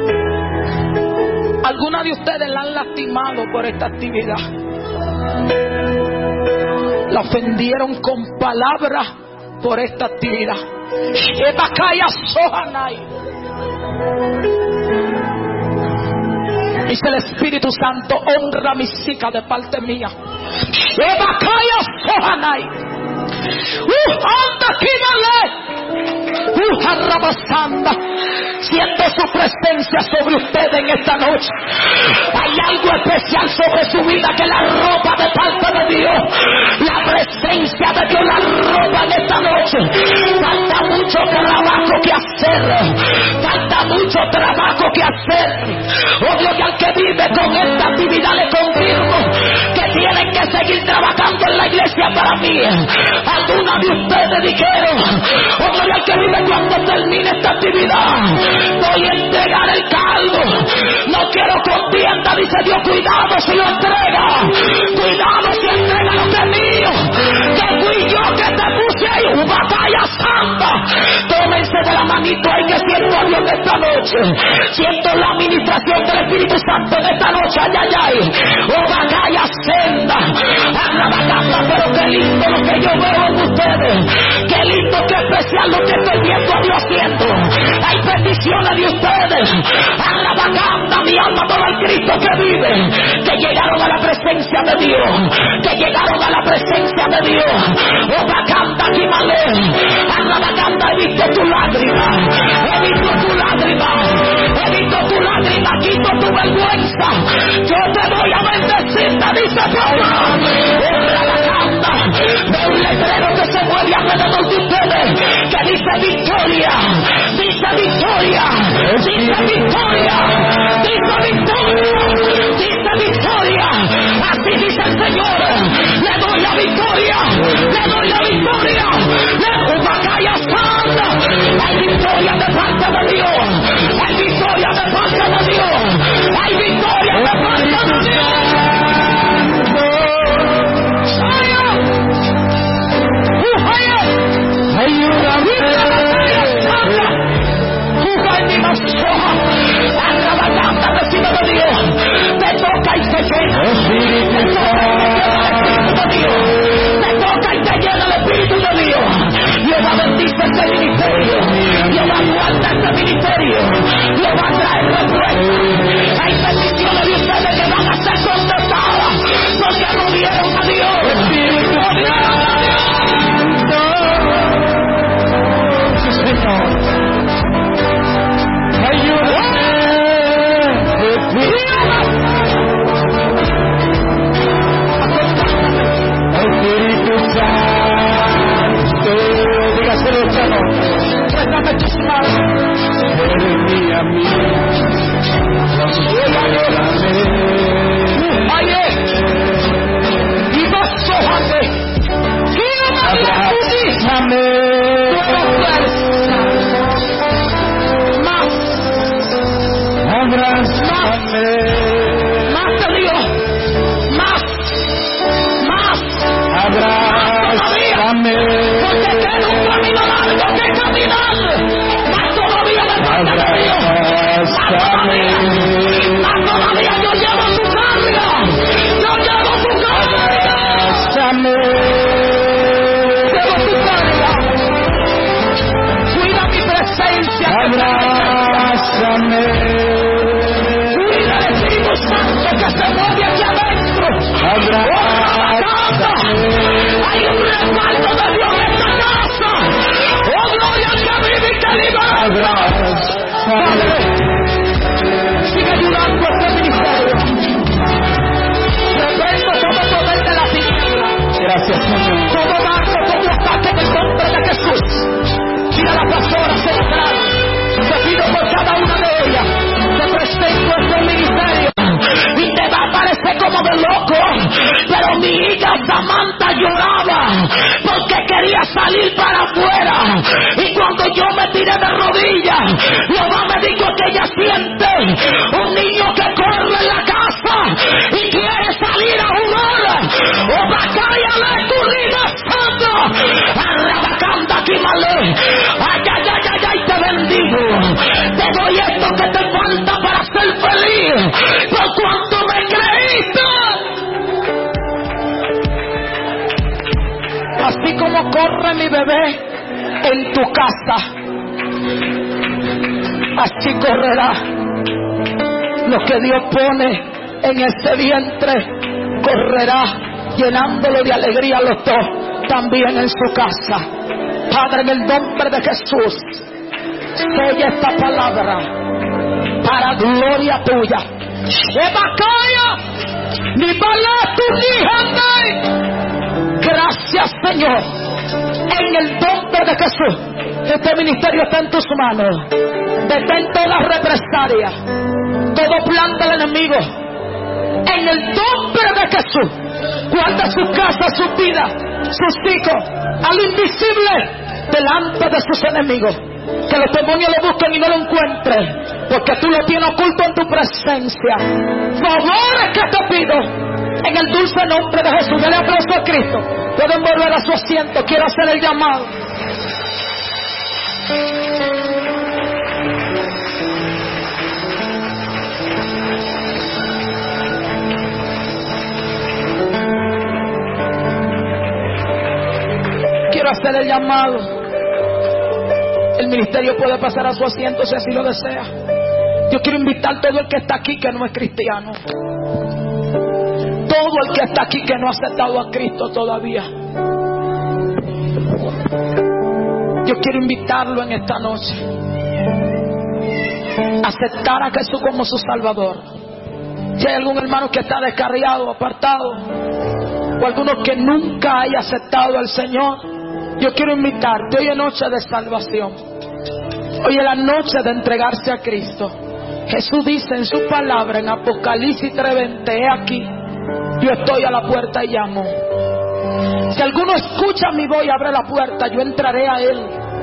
Algunas de ustedes la han lastimado por esta actividad. La ofendieron con palabras por esta actividad. Dice el Espíritu Santo: honra mi hija de parte mía. Siento su presencia sobre usted en esta noche. Hay algo especial sobre su vida que la ropa de parte de Dios. La presencia de Dios la ropa en esta noche. Falta mucho trabajo que hacer. Falta mucho trabajo que hacer. Obvio que al que vive con esta actividad le confirmo que tienen que seguir trabajando en la iglesia para mí. Algunos de ustedes dijeron: obvio al que vive cuando termine esta actividad voy a entregar el caldo. No quiero contienda, dice Dios. Cuidado si lo entrega. Cuidado si entrega lo que es mío. Que fui yo que te puse ahí. Una batalla santa. Tómense de la manito ahí que siento a Dios esta noche. Siento la administración del Espíritu Santo en esta noche. Ay, ay, ay. Oh, batalla senda. Pero qué lindo lo que yo veo en ustedes. Qué lindo, qué especial lo que estoy viendo a Dios haciendo. Hay peticiones de ustedes. A la vaganda, mi alma adora al Cristo que vive. Que llegaron a la presencia de Dios. Que llegaron a la presencia de Dios. Oh, vaganda, aquí malé. A la vaganda, he visto tu lágrima. He visto tu lágrima. He visto tu lágrima. Quito tu vergüenza. Yo te voy a bendecir, te dice Pablo. En la vaganda, veo un letrero que se mueve alrededor de ustedes. Que dice victoria. Dice victoria. Dice victoria. Dice victoria. Dice victoria. Así dice el Señor. Le doy la victoria. Le doy la victoria. Le doy batalla santa. Hay victoria de parte de Dios. Hay victoria de parte de Dios. Hay victoria de parte de Dios. Ayúdame. salir para afuera. Y cuando yo me tire de rodillas, Jehová me dijo que ella siente un niño que corre en la casa y quiere salir a jugar. O bacaya le turrida santo, arrabacanda aquí malé. Ay, ay, ay, ay, ay, te bendigo. Te doy esto que te falta para ser feliz. Por cuanto me creíste. Así como corre mi bebé en tu casa, así correrá. Lo que Dios pone en este vientre correrá, llenándolo de alegría a los dos, también en su casa. Padre, en el nombre de Jesús, sella esta palabra para gloria tuya. Gracias, Señor, en el nombre de Jesús. Este ministerio está en tus manos. Detén toda represalia, todo plan del enemigo, en el nombre de Jesús. Guarda su casa, su vida, sus hijos, al invisible delante de sus enemigos. Que los demonios lo busquen y no lo encuentren, porque tú lo tienes oculto en tu presencia. Favores que te pido en el dulce nombre de Jesús. Dale aplauso a Cristo. Pueden volver a su asiento. Quiero hacer el llamado. Quiero hacer el llamado. El ministerio puede pasar a su asiento si así lo desea. Yo quiero invitar a todo el que está aquí que no es cristiano, todo el que está aquí que no ha aceptado a Cristo todavía. Yo quiero invitarlo en esta noche a aceptar a Jesús como su Salvador. Si hay algún hermano que está descarriado, apartado, o alguno que nunca haya aceptado al Señor, yo quiero invitarte. Hoy es noche de salvación. Hoy es la noche de entregarse a Cristo. Jesús dice en su palabra en Apocalipsis tres veinte: he aquí, yo estoy a la puerta y llamo. Si alguno escucha mi voz y abre la puerta, yo entraré a él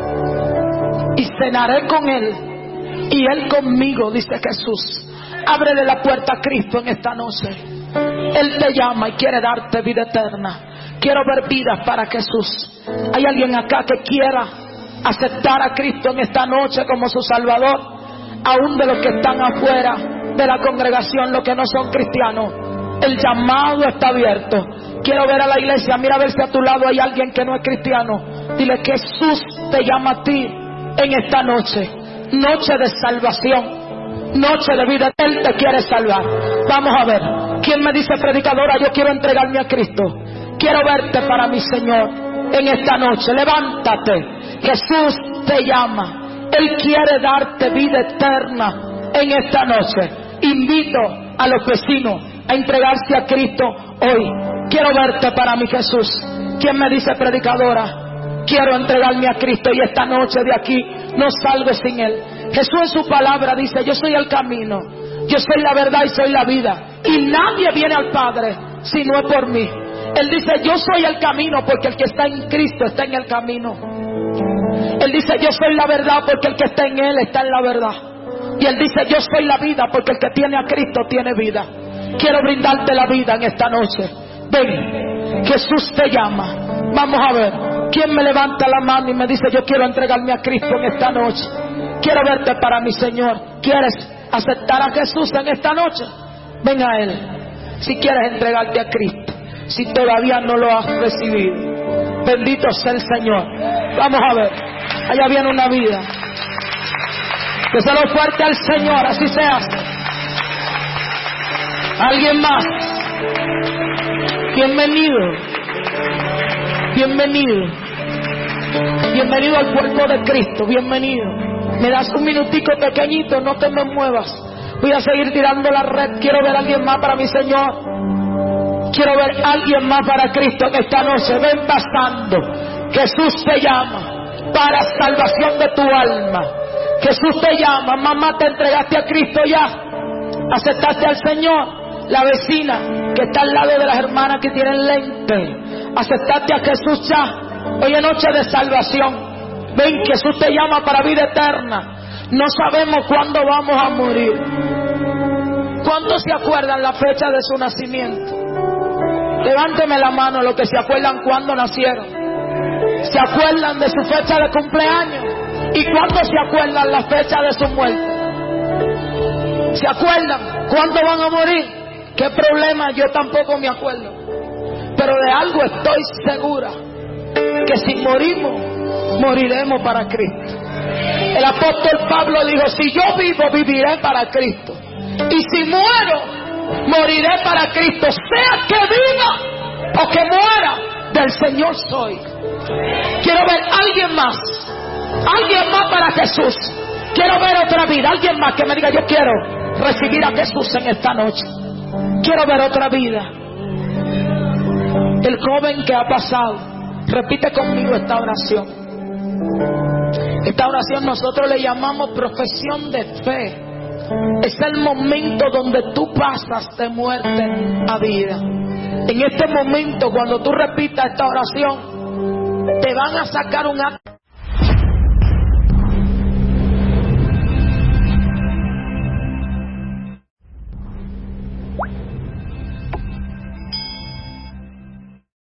y cenaré con él y él conmigo, dice Jesús. Ábrele la puerta a Cristo en esta noche. Él te llama y quiere darte vida eterna. Quiero ver vidas para Jesús. ¿Hay alguien acá que quiera aceptar a Cristo en esta noche como su Salvador? Aún de los que están afuera de la congregación, los que no son cristianos, el llamado está abierto. Quiero ver a la iglesia. Mira a ver si a tu lado hay alguien que no es cristiano. Dile que Jesús te llama a ti en esta noche. Noche de salvación, noche de vida. Él te quiere salvar. Vamos a ver. ¿Quién me dice, predicadora, yo quiero entregarme a Cristo? Quiero verte para mi Señor en esta noche. Levántate. Jesús te llama. Él quiere darte vida eterna en esta noche. Invito a los vecinos a entregarse a Cristo hoy. Quiero verte para mi Jesús. ¿Quién me dice, predicadora, quiero entregarme a Cristo y esta noche de aquí no salgo sin Él? Jesús en su palabra dice: yo soy el camino, yo soy la verdad y soy la vida, y nadie viene al Padre si no es por mí. Él dice: yo soy el camino, porque el que está en Cristo está en el camino. Él dice: yo soy la verdad, porque el que está en Él está en la verdad. Y Él dice: yo soy la vida, porque el que tiene a Cristo tiene vida. Quiero brindarte la vida en esta noche. Ven, Jesús te llama. Vamos a ver, ¿quién me levanta la mano y me dice: yo quiero entregarme a Cristo en esta noche? Quiero verte para mi Señor. ¿Quieres aceptar a Jesús en esta noche? Ven a Él. Si quieres entregarte a Cristo, si todavía no lo has recibido, bendito sea el Señor. Vamos a ver, allá viene una vida. Que se lo fuerte al Señor, así se hace. ¿Alguien más? Bienvenido. Bienvenido. Bienvenido al cuerpo de Cristo. Bienvenido. Me das un minutico pequeñito, no te me muevas. Voy a seguir tirando la red. Quiero ver a alguien más para mi Señor. Quiero ver a alguien más para Cristo en esta noche. Ven pasando. Jesús te llama para salvación de tu alma. Jesús te llama. Mamá, te entregaste a Cristo ya. Aceptaste al Señor. La vecina que está al lado de las hermanas que tienen lente, aceptaste a Jesús ya. Hoy es noche de salvación. Ven, Jesús te llama para vida eterna. No sabemos cuándo vamos a morir. ¿Cuántos se acuerdan la fecha de su nacimiento? Levánteme la mano los que se acuerdan cuándo nacieron. ¿Se acuerdan de su fecha de cumpleaños? ¿Y cuántos se acuerdan la fecha de su muerte? ¿Se acuerdan cuándo van a morir? ¿Qué problema? Yo tampoco me acuerdo. Pero de algo estoy segura, que si morimos, moriremos para Cristo. El apóstol Pablo dijo: si yo vivo, viviré para Cristo, y si muero, moriré para Cristo. Sea que viva o que muera, del Señor soy. Quiero ver a alguien más, alguien más para Jesús. Quiero ver otra vida, alguien más que me diga: yo quiero recibir a Jesús en esta noche. Quiero ver otra vida. El joven que ha pasado, repite conmigo esta oración. Esta oración nosotros le llamamos profesión de fe. Es el momento donde tú pasas de muerte a vida. En este momento, cuando tú repitas esta oración, te van a sacar un acto